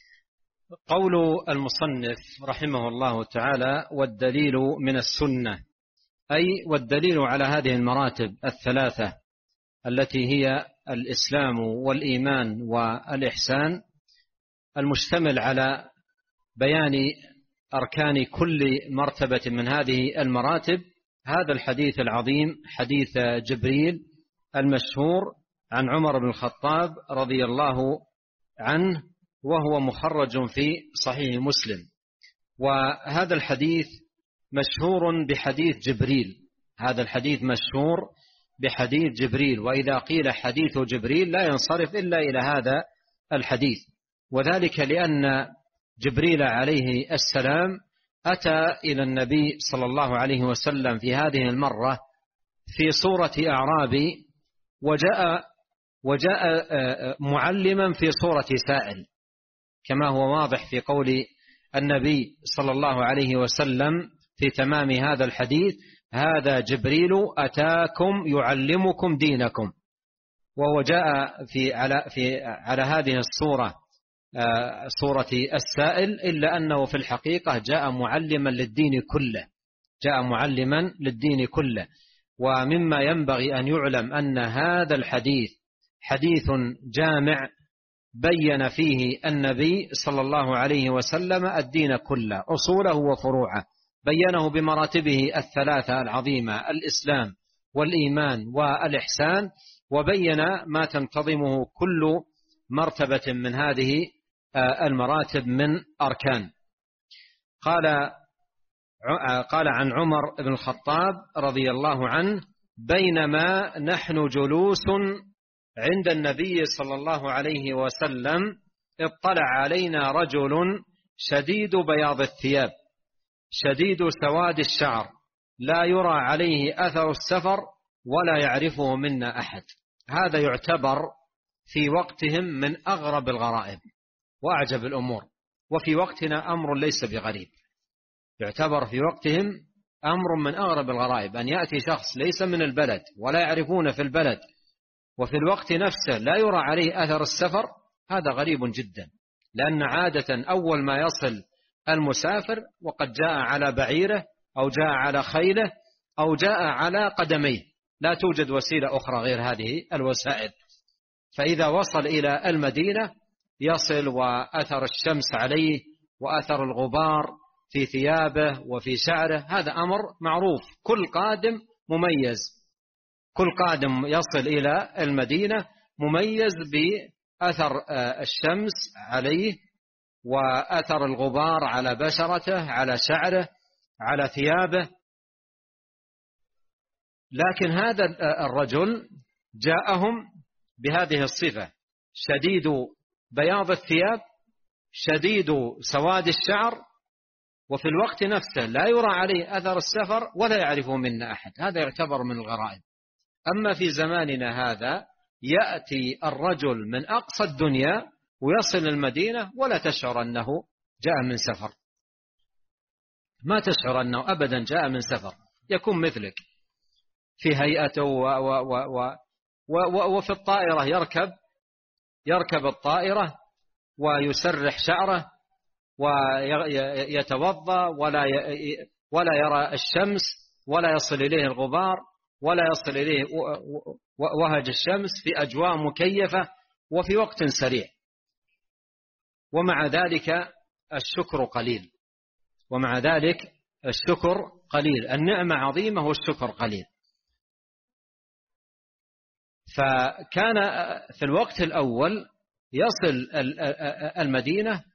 قول المصنف رحمه الله تعالى والدليل من السنة، أي والدليل على هذه المراتب الثلاثة التي هي الإسلام والإيمان والإحسان، المشتمل على بيان أركان كل مرتبة من هذه المراتب. هذا الحديث العظيم حديث جبريل المشهور عن عمر بن الخطاب رضي الله عنه، وهو مخرج في صحيح مسلم. وهذا الحديث مشهور بحديث جبريل، هذا الحديث مشهور بحديث جبريل. وإذا قيل حديث جبريل لا ينصرف إلا إلى هذا الحديث، وذلك لأن جبريل عليه السلام أتى إلى النبي صلى الله عليه وسلم في هذه المرة في صورة أعرابي، وجاء وجاء معلما في صورة سائل، كما هو واضح في قول النبي صلى الله عليه وسلم في تمام هذا الحديث: هذا جبريل أتاكم يعلمكم دينكم. وهو جاء في على في على هذه الصورة صورة السائل، إلا أنه في الحقيقة جاء معلما للدين كله، جاء معلما للدين كله. ومما ينبغي أن يعلم أن هذا الحديث حديث جامع بين فيه النبي صلى الله عليه وسلم الدين كله، أصوله وفروعه، بينه بمراتبه الثلاثة العظيمة: الإسلام والإيمان والإحسان، وبين ما تنتظمه كل مرتبة من هذه المراتب من أركان. قال قال عن عمر بن الخطاب رضي الله عنه: بينما نحن جلوس عند النبي صلى الله عليه وسلم اطلع علينا رجل شديد بياض الثياب شديد سواد الشعر لا يرى عليه أثر السفر ولا يعرفه منا أحد. هذا يعتبر في وقتهم من أغرب الغرائب وأعجب الأمور، وفي وقتنا أمر ليس بغريب. يعتبر في وقتهم أمر من أغرب الغرائب أن يأتي شخص ليس من البلد ولا يعرفون في البلد، وفي الوقت نفسه لا يرى عليه أثر السفر. هذا غريب جدا، لأن عادة أول ما يصل المسافر وقد جاء على بعيره أو جاء على خيله أو جاء على قدميه، لا توجد وسيلة أخرى غير هذه الوسائل. فإذا وصل إلى المدينة يصل وأثر الشمس عليه وأثر الغبار في ثيابه وفي شعره، هذا أمر معروف. كل قادم مميز، كل قادم يصل إلى المدينة مميز بأثر الشمس عليه وأثر الغبار على بشرته، على شعره، على ثيابه. لكن هذا الرجل جاءهم بهذه الصفة: شديد بياض الثياب شديد سواد الشعر، وفي الوقت نفسه لا يرى عليه أثر السفر ولا يعرفه منا أحد. هذا يعتبر من الغرائب. أما في زماننا هذا يأتي الرجل من أقصى الدنيا ويصل المدينة ولا تشعر أنه جاء من سفر، ما تشعر أنه أبدا جاء من سفر، يكون مثلك في هيئته و و و و وفي الطائرة يركب يركب الطائرة ويسرح شعره ويتوضأ ولا ولا يرى الشمس ولا يصل إليه الغبار ولا يصل إليه وهج الشمس في أجواء مكيفة وفي وقت سريع. ومع ذلك الشكر قليل، ومع ذلك الشكر قليل، النعمة عظيمة والشكر قليل. فكان في الوقت الأول يصل المدينة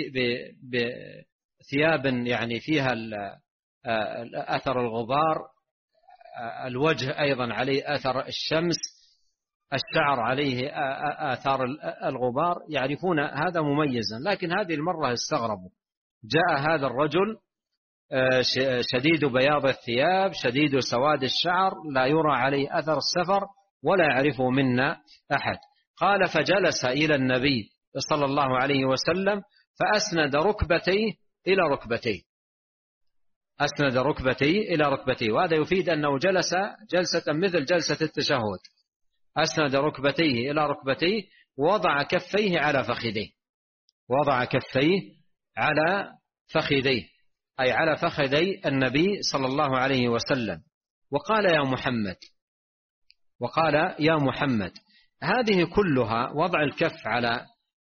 بثياب يعني فيها أثر الغبار، الوجه أيضا عليه أثر الشمس، الشعر عليه آثار الغبار، يعرفون هذا مميزا. لكن هذه المرة استغربوا، جاء هذا الرجل شديد بياض الثياب، شديد سواد الشعر، لا يرى عليه أثر السفر ولا يعرفه منا أحد. قال فجلس إلى النبي صلى الله عليه وسلم فأسند ركبتيه إلى ركبتيه، أسند ركبتيه إلى ركبتيه، وهذا يفيد أنه جلس جلسة مثل جلسة التشهد. أسند ركبتيه إلى ركبتيه ووضع كفيه على فخذيه، وضع كفيه على فخذيه أي على فخذي النبي صلى الله عليه وسلم، وقال يا محمد، وقال يا محمد. هذه كلها وضع الكف على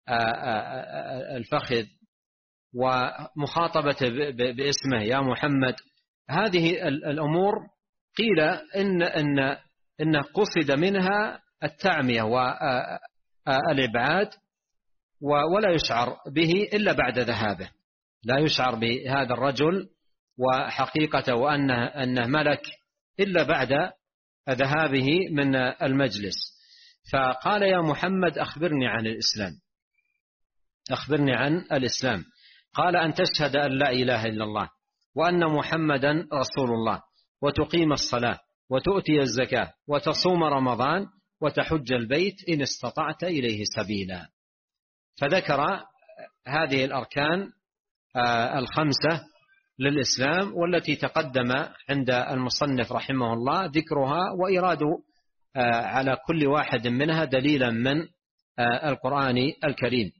الفخذ ومخاطبته باسمه يا محمد، هذه الأمور قيل إن إن إن قصد منها التعمية والإبعاد، ولا يشعر به إلا بعد ذهابه، لا يشعر بهذا الرجل وحقيقته وأنه أنه ملك إلا بعد ذهابه من المجلس. فقال يا محمد أخبرني عن الإسلام، أخبرني عن الإسلام. قال أن تشهد أن لا إله إلا الله وأن محمدا رسول الله، وتقيم الصلاة، وتؤتي الزكاة، وتصوم رمضان، وتحج البيت إن استطعت إليه سبيلا. فذكر هذه الأركان الخمسة للإسلام، والتي تقدم عند المصنف رحمه الله ذكرها وإراد على كل واحد منها دليلا من القرآن الكريم.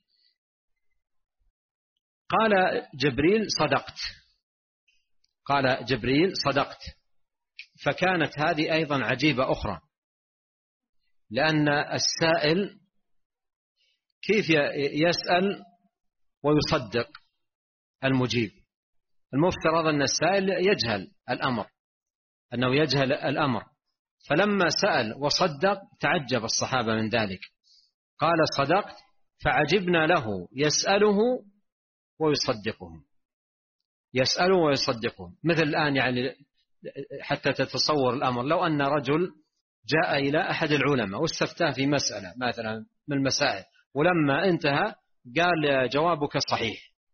قال جبريل صدقت، قال جبريل صدقت. فكانت هذه أيضا عجيبة أخرى، لأن السائل كيف يسأل ويصدق المجيب؟ المفترض أن السائل يجهل الأمر، أنه يجهل الأمر. فلما سأل وصدق تعجب الصحابة من ذلك. قال صدقت، فعجبنا له يسأله ويصدقهم، يسأله ويصدقهم. مثل الآن يعني حتى تتصور الأمر، لو أن رجل جاء إلى أحد العلماء واستفتاه في مسألة مثلا من المسائل، ولما انتهى قال جوابك صحيح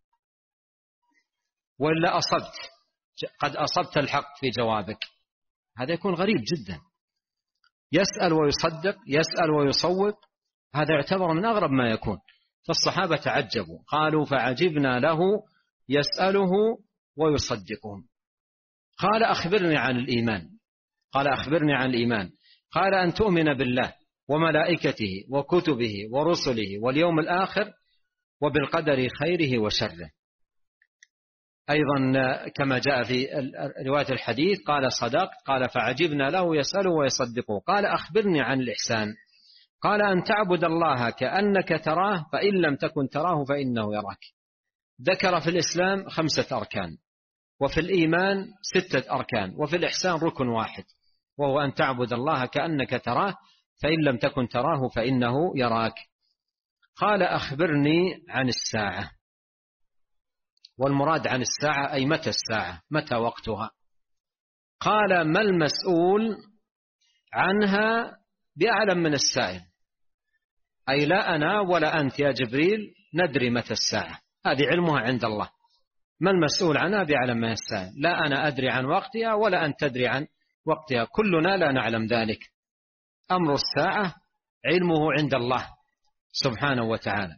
ولا أصبت، قد أصبت الحق في جوابك، هذا يكون غريب جدا. يسأل ويصدق، يسأل ويصوب، هذا يعتبر من أغرب ما يكون. فالصحابة تعجبوا، قالوا فعجبنا له يسأله ويصدقهم. قال أخبرني عن الإيمان، قال أخبرني عن الإيمان. قال أن تؤمن بالله وملائكته وكتبه ورسله واليوم الآخر وبالقدر خيره وشره. أيضا كما جاء في رواية الحديث قال صدقت، قال فعجبنا له يسأله ويصدقه. قال أخبرني عن الإحسان. قال أن تعبد الله كأنك تراه فإن لم تكن تراه فإنه يراك. ذكر في الإسلام خمسة أركان، وفي الإيمان ستة أركان، وفي الإحسان ركن واحد، وهو أن تعبد الله كأنك تراه فإن لم تكن تراه فإنه يراك. قال أخبرني عن الساعة. والمراد عن الساعة أي متى الساعة، متى وقتها. قال ما المسؤول عنها بأعلم من السائل، أي لا أنا ولا أنت يا جبريل ندري متى الساعة، هذه علمها عند الله. ما المسؤول عنها بأعلم من السائل، لا أنا أدري عن وقتها ولا أنت تدري عن وقتها، كلنا لا نعلم ذلك. أمر الساعة علمه عند الله سبحانه وتعالى.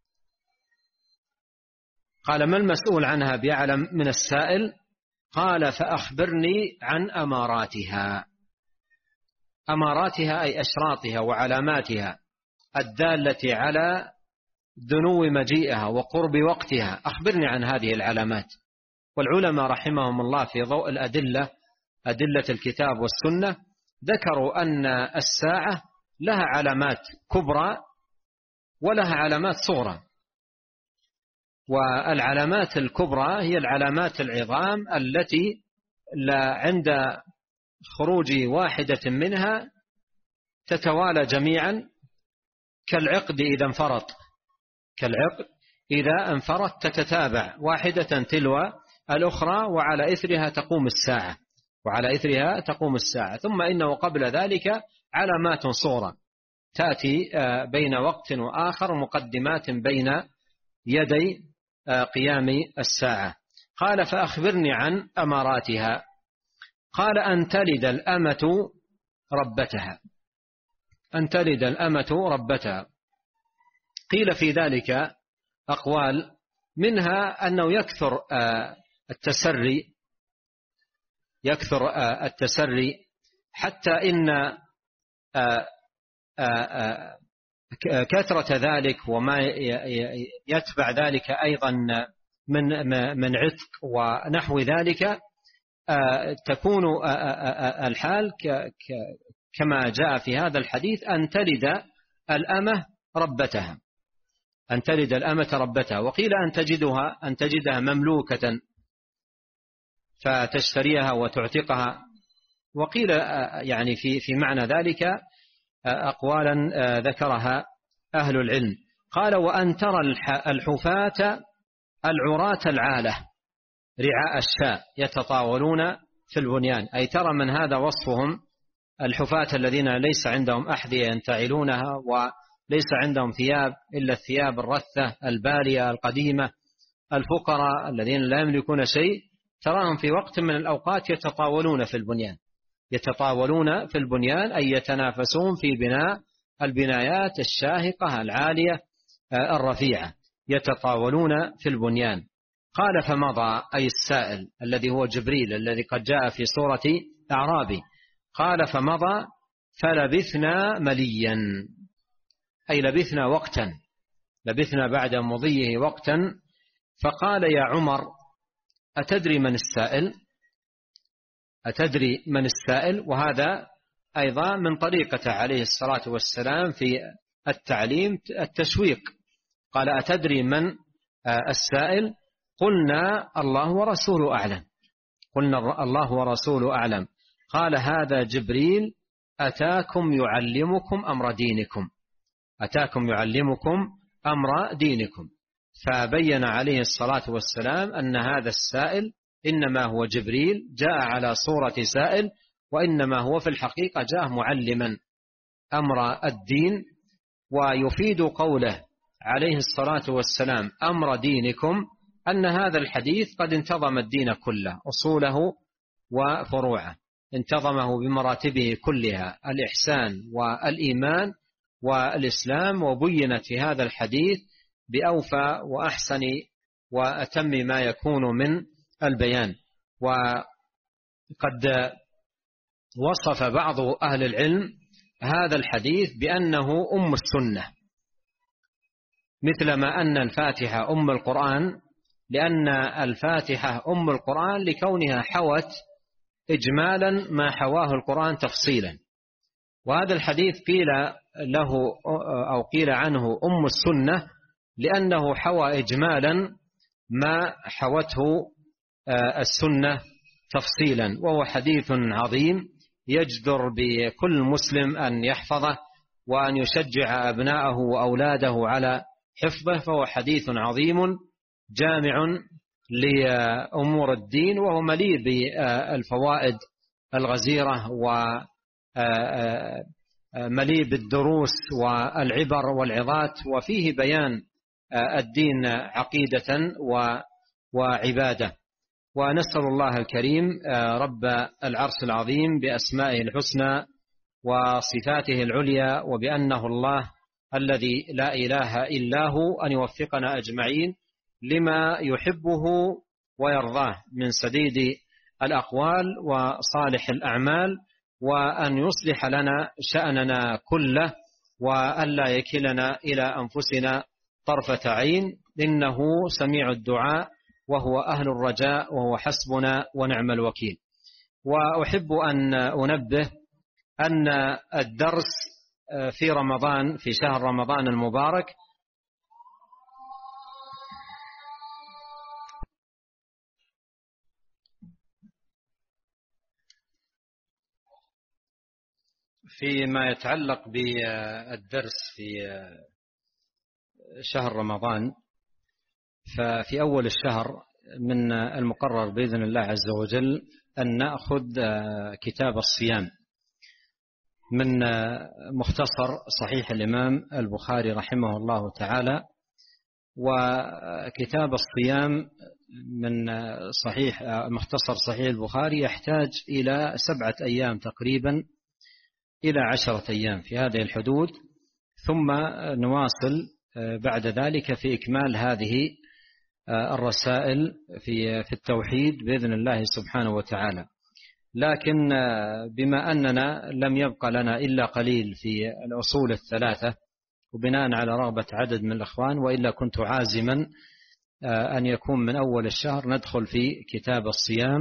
قال ما المسؤول عنها بأعلم من السائل. قال فأخبرني عن أماراتها. أماراتها أي أشراطها وعلاماتها الدالة على دنو مجيئها وقرب وقتها، أخبرني عن هذه العلامات. والعلماء رحمهم الله في ضوء الأدلة، أدلة الكتاب والسنة، ذكروا أن الساعة لها علامات كبرى ولها علامات صغرى، والعلامات الكبرى هي العلامات العظام التي لا عند خروج واحدة منها تتوالى جميعا كالعقد إذا انفرط، كالعقد إذا انفرط تتتابع واحدة تلو الأخرى، وعلى إثرها تقوم الساعة وعلى إثرها تقوم الساعة. ثم إنه قبل ذلك علامات صغرى تأتي بين وقت وآخر، مقدمات بين يدي قيام الساعة. قال فأخبرني عن أماراتها. قال أن تلد الأمة ربتها، أن تلد الأمة ربتها. قيل في ذلك أقوال، منها أنه يكثر التسري يكثر التسري حتى إن كثرة ذلك وما يتبع ذلك أيضا من من عتق ونحو ذلك تكون الحال كما جاء في هذا الحديث أن تلد الأمة ربتها، أن تلد الأمة ربتها. وقيل أن تجدها أن تجدها مملوكة فتشتريها وتعتقها. وقيل يعني في في معنى ذلك أقوالا ذكرها أهل العلم. قال وأن ترى الحفاة العراة العالة رعاء الشاء يتطاولون في البنيان، أي ترى من هذا وصفهم الحفاة الذين ليس عندهم أحذية ينتعلونها وليس عندهم ثياب إلا الثياب الرثة البالية القديمة، الفقراء الذين لا يملكون شيء، تراهم في وقت من الأوقات يتطاولون في البنيان يتطاولون في البنيان أي يتنافسون في بناء البنايات الشاهقة العالية الرفيعة، يتطاولون في البنيان. قال فمضى، أي السائل الذي هو جبريل الذي قد جاء في سورة أعرابي. قال فمضى فلبثنا مليا، أي لبثنا وقتا، لبثنا بعد مضيه وقتا. فقال يا عمر أتدري من السائل؟ أتدري من السائل؟ وهذا أيضا من طريقة عليه الصلاة والسلام في التعليم التشويق. قال أتدري من السائل؟ قلنا الله ورسوله أعلم قلنا الله ورسوله أعلم. قال هذا جبريل أتاكم يعلمكم أمر دينكم أتاكم يعلمكم أمر دينكم. فبين عليه الصلاة والسلام أن هذا السائل إنما هو جبريل جاء على صورة سائل، وإنما هو في الحقيقة جاء معلما أمر الدين. ويفيد قوله عليه الصلاة والسلام أمر دينكم أن هذا الحديث قد انتظم الدين كله، أصوله وفروعه، انتظمه بمراتبه كلها، الإحسان والإيمان والإسلام، وبينت في هذا الحديث بأوفى وأحسن وأتم ما يكون من البيان. وقد وصف بعض أهل العلم هذا الحديث بأنه أم السنة، مثلما أن الفاتحة أم القرآن، لأن الفاتحة أم القرآن لكونها حوت إجمالا ما حواه القرآن تفصيلا. وهذا الحديث قيل له أو قيل عنه أم السنة لأنه حوى إجمالا ما حوته السنة تفصيلا، وهو حديث عظيم يجدر بكل مسلم أن يحفظه وأن يشجع أبناءه وأولاده على حفظه، فهو حديث عظيم جامع لأمور الدين، وهو مليء بالفوائد الغزيرة ومليء بالدروس والعبر والعظات، وفيه بيان الدين عقيدة وعبادة. ونسأل الله الكريم رب العرش العظيم بأسمائه الحسنى وصفاته العليا وبأنه الله الذي لا إله إلا هو أن يوفقنا أجمعين لما يحبه ويرضاه من سديد الأقوال وصالح الأعمال، وأن يصلح لنا شأننا كله وألا يكلنا إلى أنفسنا طرفة عين، إنه سميع الدعاء وهو أهل الرجاء وهو حسبنا ونعم الوكيل. وأحب أن أنبه أن الدرس في رمضان في شهر رمضان المبارك فيما يتعلق بالدرس في شهر رمضان، ففي أول الشهر من المقرر بإذن الله عز وجل أن نأخذ كتاب الصيام من مختصر صحيح الإمام البخاري رحمه الله تعالى. وكتاب الصيام من صحيح مختصر صحيح البخاري يحتاج إلى سبعة أيام تقريبا إلى عشرة أيام في هذه الحدود، ثم نواصل بعد ذلك في إكمال هذه الرسائل في في التوحيد بإذن الله سبحانه وتعالى. لكن بما أننا لم يبقى لنا إلا قليل في الأصول الثلاثة، وبناء على رغبة عدد من الأخوان، وإلا كنت عازما أن يكون من أول الشهر ندخل في كتاب الصيام،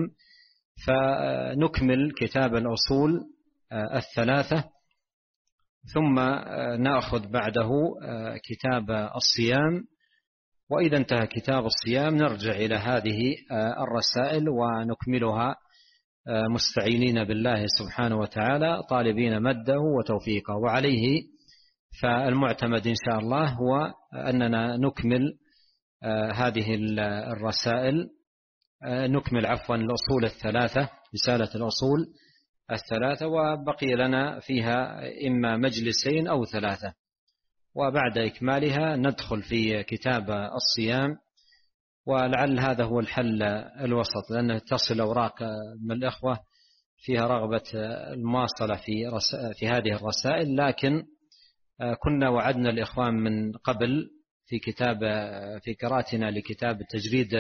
فنكمل كتاب الأصول الثلاثة، ثم نأخذ بعده كتاب الصيام. وإذا انتهى كتاب الصيام نرجع إلى هذه الرسائل ونكملها مستعينين بالله سبحانه وتعالى طالبين مده وتوفيقه. وعليه فالمعتمد إن شاء الله هو أننا نكمل هذه الرسائل، نكمل عفوا الأصول الثلاثة، رسالة الأصول الثلاثة، وبقي لنا فيها إما مجلسين أو ثلاثة، وبعد إكمالها ندخل في كتاب الصيام. ولعل هذا هو الحل الوسط، لأنه تصل أوراق من الإخوة فيها رغبة المواصلة في في هذه الرسائل، لكن كنا وعدنا الإخوان من قبل في كتاب في قراءتنا لكتاب التجريد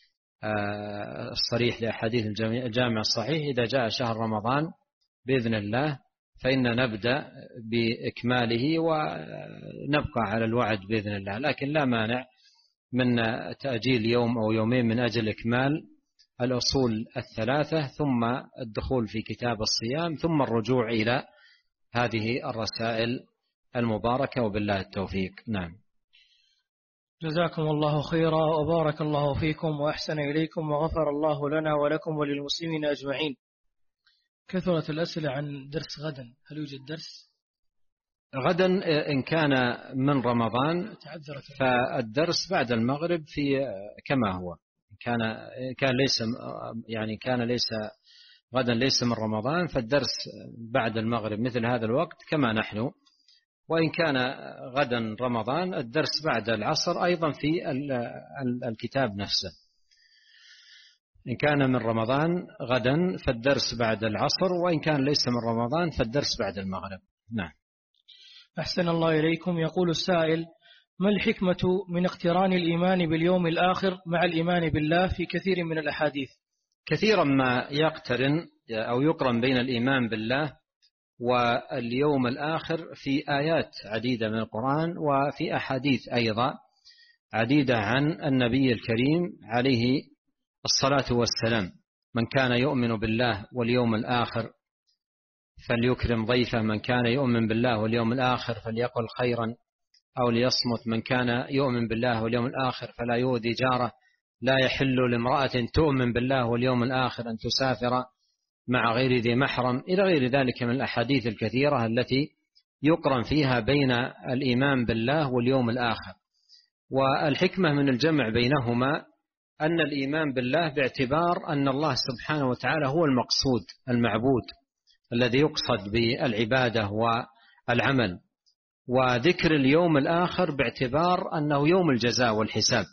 الصريح لأحاديث الجامع الصحيح، إذا جاء شهر رمضان بإذن الله فإن نبدأ بإكماله ونبقى على الوعد بإذن الله، لكن لا مانع من تأجيل يوم أو يومين من أجل إكمال الأصول الثلاثة، ثم الدخول في كتاب الصيام، ثم الرجوع إلى هذه الرسائل المباركة، وبالله التوفيق. نعم. جزاكم الله خيرا وبارك الله فيكم وأحسن إليكم وغفر الله لنا ولكم وللمسلمين أجمعين. كثرت الأسئلة عن درس غدا، هل يوجد درس غدا؟ إن كان من رمضان فالدرس بعد المغرب في كما هو، كان كان ليس يعني كان ليس غدا ليس من رمضان، فالدرس بعد المغرب مثل هذا الوقت كما نحن. وإن كان غدا رمضان الدرس بعد العصر أيضا في الكتاب نفسه. إن كان من رمضان غدا فالدرس بعد العصر، وإن كان ليس من رمضان فالدرس بعد المغرب. نعم. أحسن الله إليكم. يقول السائل: ما الحكمة من اقتران الإيمان باليوم الآخر مع الإيمان بالله في كثير من الأحاديث؟ كثيرا ما يقترن أو يقرن بين الإيمان بالله واليوم الآخر في آيات عديدة من القرآن، وفي أحاديث أيضا عديدة عن النبي الكريم عليه الصلاة والسلام: من كان يؤمن بالله واليوم الآخر فليكرم ضيفه، من كان يؤمن بالله واليوم الآخر فليقل خيرا أو ليصمت، من كان يؤمن بالله واليوم الآخر فلا يؤذي جاره، لا يحل لامرأة تؤمن بالله واليوم الآخر أن تسافر مع غير ذي محرم، إلى غير ذلك من الأحاديث الكثيرة التي يقرن فيها بين الإيمان بالله واليوم الآخر. والحكمة من الجمع بينهما أن الإيمان بالله باعتبار أن الله سبحانه وتعالى هو المقصود المعبود الذي يقصد بالعبادة والعمل، وذكر اليوم الآخر باعتبار أنه يوم الجزاء والحساب،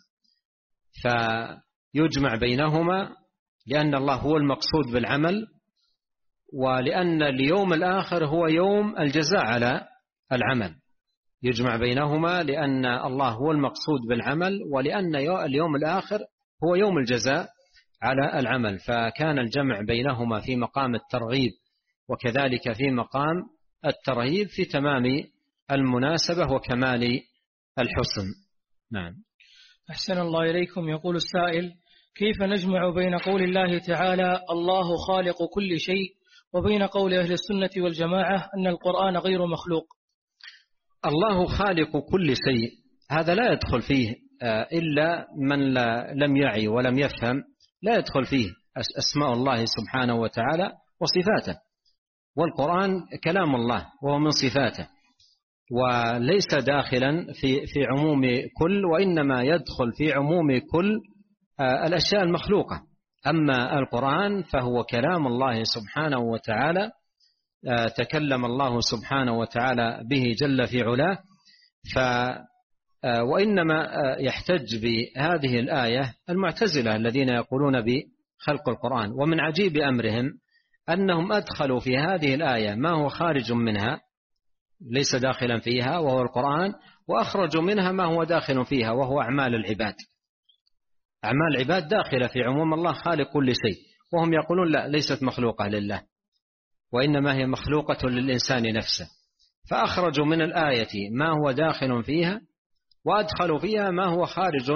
فيجمع بينهما لأن الله هو المقصود بالعمل، ولأن اليوم الآخر هو يوم الجزاء على العمل. يجمع بينهما لأن الله هو المقصود بالعمل، ولأن اليوم الآخر هو يوم الجزاء على العمل، فكان الجمع بينهما في مقام الترغيب وكذلك في مقام الترهيب في تمام المناسبة وكمال الحسن. نعم. أحسن الله إليكم. يقول السائل: كيف نجمع بين قول الله تعالى الله خالق كل شيء وبين قول أهل السنة والجماعة أن القرآن غير مخلوق؟ الله خالق كل شيء، هذا لا يدخل فيه إلا من لم يعي ولم يفهم، لا يدخل فيه أسماء الله سبحانه وتعالى وصفاته، والقرآن كلام الله وهو من صفاته، وليس داخلا في في عموم كل، وإنما يدخل في عموم كل الأشياء المخلوقة. أما القرآن فهو كلام الله سبحانه وتعالى، تكلم الله سبحانه وتعالى به جل في علاه، ف وإنما يحتج بهذه الآية المعتزلة الذين يقولون بخلق القرآن. ومن عجيب أمرهم أنهم أدخلوا في هذه الآية ما هو خارج منها ليس داخلا فيها وهو القرآن، وأخرجوا منها ما هو داخل فيها وهو أعمال العباد. أعمال العباد داخلة في عموم الله خالق كل شيء، وهم يقولون لا، ليست مخلوقة لله، وإنما هي مخلوقة للإنسان نفسه، فأخرجوا من الآية ما هو داخل فيها وأدخلوا فيها ما هو خارج،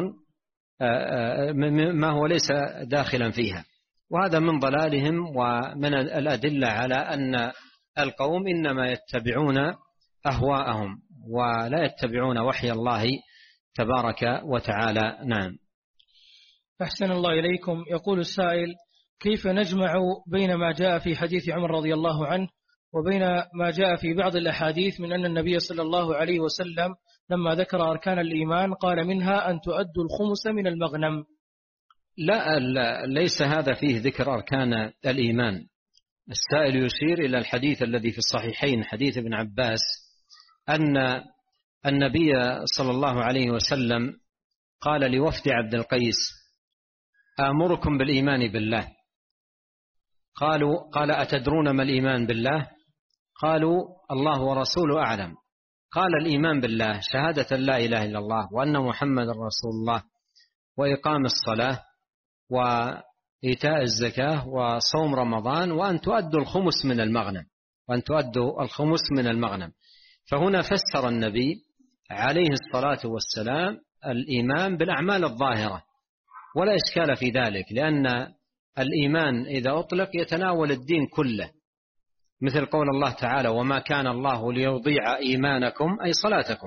ما هو ليس داخلا فيها. وهذا من ضلالهم ومن الأدلة على أن القوم إنما يتبعون أهواءهم ولا يتبعون وحي الله تبارك وتعالى. نعم. أحسن الله إليكم. يقول السائل: كيف نجمع بين ما جاء في حديث عمر رضي الله عنه وبين ما جاء في بعض الأحاديث من أن النبي صلى الله عليه وسلم لما ذكر أركان الإيمان قال منها أن تؤدوا الخمس من المغنم؟ لا, لا ليس هذا فيه ذكر أركان الإيمان. السائل يشير إلى الحديث الذي في الصحيحين، حديث ابن عباس، أن النبي صلى الله عليه وسلم قال لوفد عبد القيس: آمركم بالإيمان بالله. قالوا قال أتدرون ما الإيمان بالله؟ قالوا الله ورسوله أعلم. قال: الإيمان بالله شهادة لا إله إلا الله وأن محمد رسول الله، وإقام الصلاة، وإيتاء الزكاة، وصوم رمضان، وأن تؤدوا الخمس من المغنم، وأن تؤدوا الخمس من المغنم. فهنا فسر النبي عليه الصلاة والسلام الإيمان بالأعمال الظاهرة، ولا إشكال في ذلك، لأن الإيمان إذا أطلق يتناول الدين كله، مثل قول الله تعالى: وما كان الله ليضيع إيمانكم أي صلاتكم،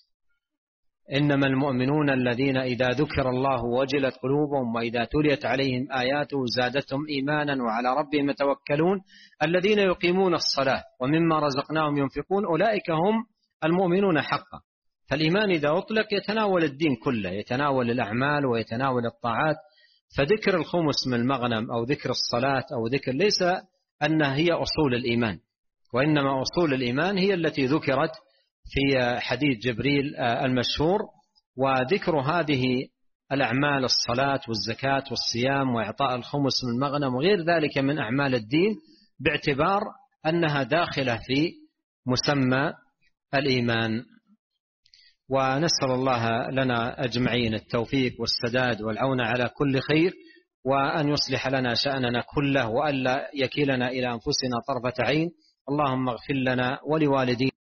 إنما المؤمنون الذين إذا ذكر الله وجلت قلوبهم وإذا تليت عليهم آياته زادتهم إيمانا وعلى ربهم يتوكلون الذين يقيمون الصلاة ومما رزقناهم ينفقون أولئك هم المؤمنون حقا. فالإيمان إذا أطلق يتناول الدين كله، يتناول الأعمال ويتناول الطاعات. فذكر الخمس من المغنم أو ذكر الصلاة أو ذكر ليس أنها هي أصول الإيمان، وإنما أصول الإيمان هي التي ذكرت في حديث جبريل المشهور. وذكر هذه الأعمال، الصلاة والزكاة والصيام وإعطاء الخمس من المغنم وغير ذلك من أعمال الدين، باعتبار أنها داخلة في مسمى الإيمان. ونسأل الله لنا أجمعين التوفيق والسداد والعون على كل خير، وأن يصلح لنا شأننا كله، وألا يكلنا إلى أنفسنا طرفة عين. اللهم اغفر لنا ولوالدينا